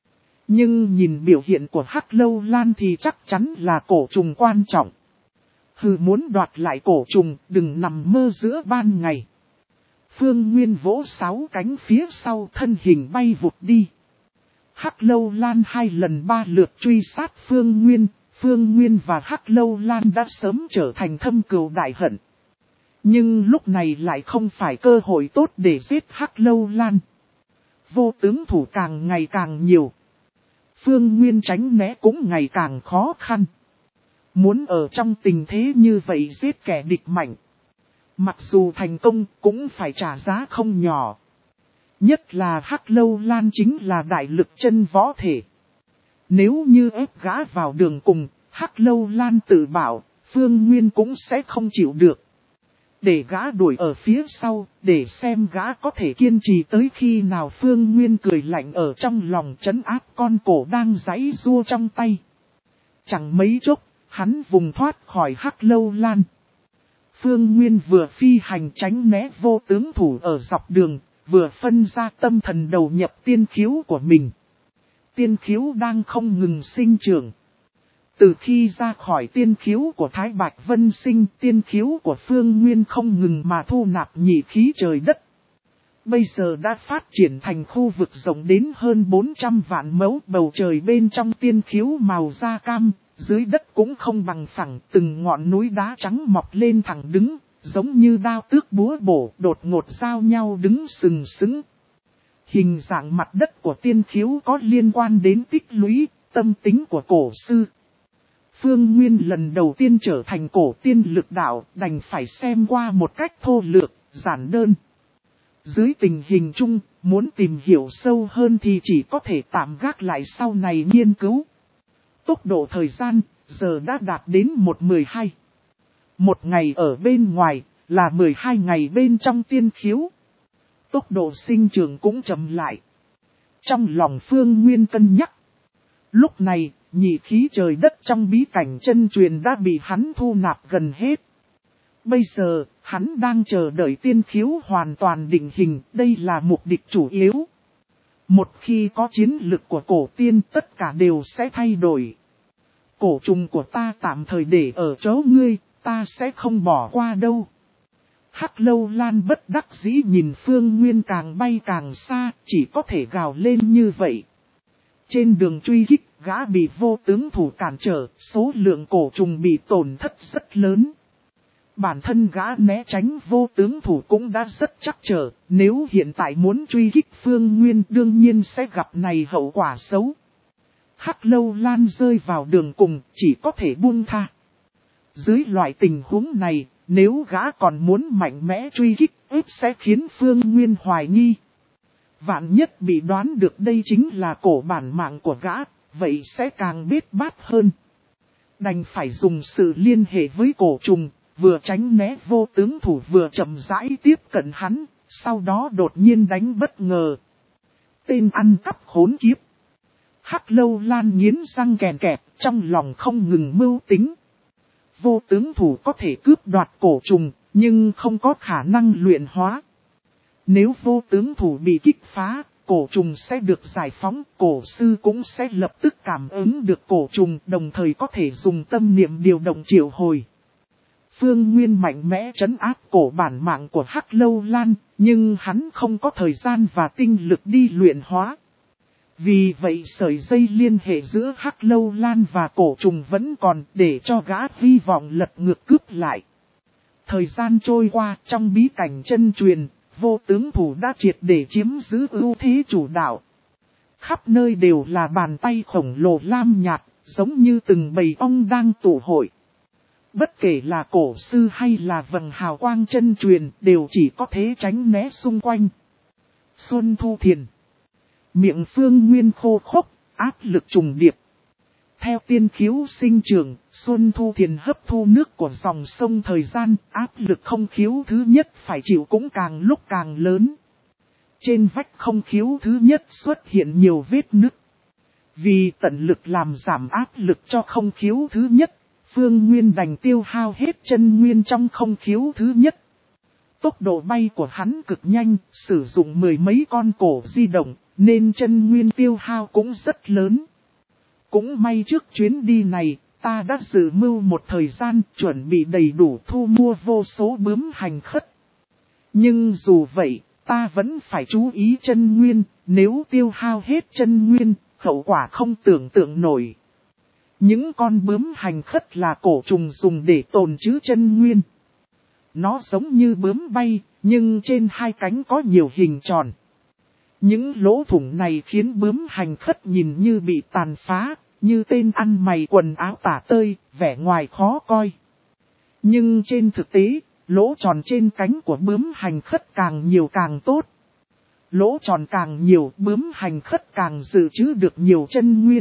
Nhưng nhìn biểu hiện của Hắc Lâu Lan thì chắc chắn là cổ trùng quan trọng. Hừ, muốn đoạt lại cổ trùng, đừng nằm mơ giữa ban ngày. Phương Nguyên vỗ sáu cánh phía sau, thân hình bay vụt đi. Hắc Lâu Lan hai lần ba lượt truy sát Phương Nguyên, Phương Nguyên và Hắc Lâu Lan đã sớm trở thành thâm cừu đại hận. Nhưng lúc này lại không phải cơ hội tốt để giết Hắc Lâu Lan. Vô tướng thủ càng ngày càng nhiều. Phương Nguyên tránh né cũng ngày càng khó khăn. Muốn ở trong tình thế như vậy giết kẻ địch mạnh. Mặc dù thành công cũng phải trả giá không nhỏ. Nhất là Hắc Lâu Lan chính là đại lực chân võ thể. Nếu như ép gã vào đường cùng, Hắc Lâu Lan tự bảo, Phương Nguyên cũng sẽ không chịu được. Để gã đuổi ở phía sau, để xem gã có thể kiên trì tới khi nào. Phương Nguyên cười lạnh ở trong lòng trấn áp con cổ đang giãy giụa trong tay. Chẳng mấy chốc, hắn vùng thoát khỏi Hắc Lâu Lan. Phương Nguyên vừa phi hành tránh né vô tướng thủ ở dọc đường, vừa phân ra tâm thần đầu nhập tiên khiếu của mình. Tiên khiếu đang không ngừng sinh trưởng. Từ khi ra khỏi tiên khiếu của Thái Bạch Vân Sinh, tiên khiếu của Phương Nguyên không ngừng mà thu nạp nhị khí trời đất. bây giờ đã phát triển thành khu vực rộng đến hơn bốn trăm vạn mẫu, bầu trời bên trong tiên khiếu màu da cam, dưới đất cũng không bằng phẳng, từng ngọn núi đá trắng mọc lên thẳng đứng, giống như đao tước búa bổ, đột ngột giao nhau đứng sừng sững. Hình dạng mặt đất của tiên khiếu có liên quan đến tích lũy, tâm tính của cổ sư. Phương Nguyên lần đầu tiên trở thành cổ tiên lực đạo, đành phải xem qua một cách thô lược, giản đơn. Dưới tình hình chung, muốn tìm hiểu sâu hơn thì chỉ có thể tạm gác lại sau này nghiên cứu. Tốc độ thời gian, giờ đã đạt đến một mười hai. Một ngày ở bên ngoài, là mười hai ngày bên trong tiên khiếu. Tốc độ sinh trưởng cũng chậm lại. Trong lòng Phương Nguyên cân nhắc. Lúc này, nhị khí trời đất trong bí cảnh chân truyền đã bị hắn thu nạp gần hết. Bây giờ, hắn đang chờ đợi tiên khiếu hoàn toàn định hình, đây là mục đích chủ yếu. Một khi có chiến lực của cổ tiên, tất cả đều sẽ thay đổi. Cổ trùng của ta tạm thời để ở chỗ ngươi, ta sẽ không bỏ qua đâu. Hắc Lâu Lan bất đắc dĩ nhìn Phương Nguyên càng bay càng xa, chỉ có thể gào lên như vậy. Trên đường truy kích, gã bị vô tướng thủ cản trở, số lượng cổ trùng bị tổn thất rất lớn. Bản thân gã né tránh vô tướng thủ cũng đã rất chắc trở, nếu hiện tại muốn truy kích Phương Nguyên đương nhiên sẽ gặp này hậu quả xấu. Hắc Lâu Lan rơi vào đường cùng, chỉ có thể buông tha. Dưới loại tình huống này, nếu gã còn muốn mạnh mẽ truy kích, ít sẽ khiến Phương Nguyên hoài nghi. Vạn nhất bị đoán được đây chính là cổ bản mạng của gã, vậy sẽ càng bết bát hơn. Đành phải dùng sự liên hệ với cổ trùng, vừa tránh né vô tướng thủ vừa chậm rãi tiếp cận hắn, sau đó đột nhiên đánh bất ngờ. Tên ăn cắp khốn kiếp. Hắc Lâu Lan nghiến răng kèn kẹp, trong lòng không ngừng mưu tính. Vô tướng thủ có thể cướp đoạt cổ trùng, nhưng không có khả năng luyện hóa. Nếu vô tướng thủ bị kích phá, cổ trùng sẽ được giải phóng, cổ sư cũng sẽ lập tức cảm ứng được cổ trùng, đồng thời có thể dùng tâm niệm điều động triệu hồi. Phương Nguyên mạnh mẽ trấn áp cổ bản mạng của Hắc Lâu Lan, nhưng hắn không có thời gian và tinh lực đi luyện hóa. Vì vậy sợi dây liên hệ giữa Hắc Lâu Lan và cổ trùng vẫn còn, để cho gã hy vọng lật ngược cướp lại. Thời gian trôi qua, trong bí cảnh chân truyền, vô tướng thủ đã triệt để chiếm giữ ưu thế chủ đạo. Khắp nơi đều là bàn tay khổng lồ lam nhạt, giống như từng bầy ong đang tụ hội. Bất kể là cổ sư hay là vầng hào quang chân truyền, đều chỉ có thế tránh né xung quanh. Xuân Thu Thiền. Miệng Phương Nguyên khô khốc, áp lực trùng điệp. Theo tiên khiếu sinh trưởng, Xuân Thu Thiền hấp thu nước của dòng sông thời gian, áp lực không khiếu thứ nhất phải chịu cũng càng lúc càng lớn. Trên vách không khiếu thứ nhất xuất hiện nhiều vết nứt. Vì tận lực làm giảm áp lực cho không khiếu thứ nhất, Phương Nguyên đành tiêu hao hết chân nguyên trong không khiếu thứ nhất. Tốc độ bay của hắn cực nhanh, sử dụng mười mấy con cổ di động, nên chân nguyên tiêu hao cũng rất lớn. Cũng may trước chuyến đi này, ta đã dự mưu một thời gian chuẩn bị đầy đủ thu mua vô số bướm hành khất. Nhưng dù vậy, ta vẫn phải chú ý chân nguyên, nếu tiêu hao hết chân nguyên, hậu quả không tưởng tượng nổi. Những con bướm hành khất là cổ trùng dùng để tồn trữ chân nguyên. Nó giống như bướm bay, nhưng trên hai cánh có nhiều hình tròn. Những lỗ thủng này khiến bướm hành khất nhìn như bị tàn phá, như tên ăn mày quần áo tả tơi, vẻ ngoài khó coi. Nhưng trên thực tế, lỗ tròn trên cánh của bướm hành khất càng nhiều càng tốt. Lỗ tròn càng nhiều, bướm hành khất càng dự trữ được nhiều chân nguyên.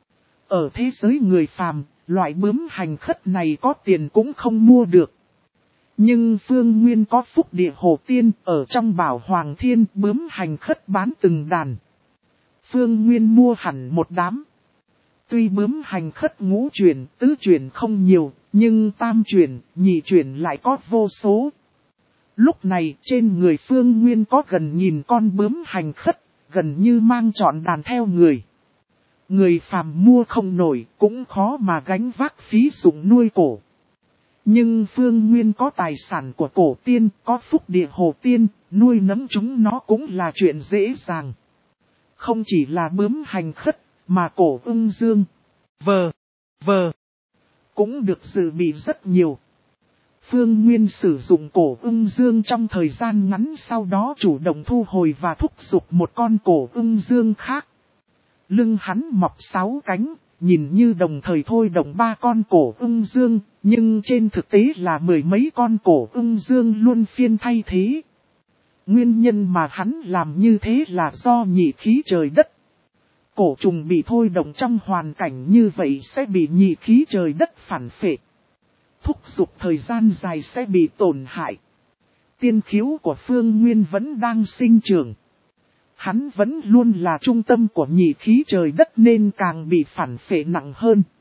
Ở thế giới người phàm, loại bướm hành khất này có tiền cũng không mua được. Nhưng Phương Nguyên có phúc địa hồ tiên, ở trong Bảo Hoàng Thiên bướm hành khất bán từng đàn. Phương Nguyên mua hẳn một đám. Tuy bướm hành khất ngũ chuyển, tứ chuyển không nhiều, nhưng tam chuyển, nhị chuyển lại có vô số. Lúc này trên người Phương Nguyên có gần nghìn con bướm hành khất, gần như mang trọn đàn theo người. Người phàm mua không nổi, cũng khó mà gánh vác phí dụng nuôi cổ. Nhưng Phương Nguyên có tài sản của cổ tiên, có phúc địa hồ tiên, nuôi nấng chúng nó cũng là chuyện dễ dàng. Không chỉ là bướm hành khất, mà cổ ưng dương, vờ, vờ, cũng được dự bị rất nhiều. Phương Nguyên sử dụng cổ ưng dương trong thời gian ngắn, sau đó chủ động thu hồi và thúc giục một con cổ ưng dương khác. Lưng hắn mọc sáu cánh, nhìn như đồng thời thôi động ba con cổ ưng dương, nhưng trên thực tế là mười mấy con cổ ưng dương luôn phiên thay thế. Nguyên nhân mà hắn làm như thế là do nhị khí trời đất. Cổ trùng bị thôi động trong hoàn cảnh như vậy sẽ bị nhị khí trời đất phản phệ. Thúc giục thời gian dài sẽ bị tổn hại. Tiên khiếu của Phương Nguyên vẫn đang sinh trưởng. Hắn vẫn luôn là trung tâm của nhị khí trời đất nên càng bị phản phệ nặng hơn.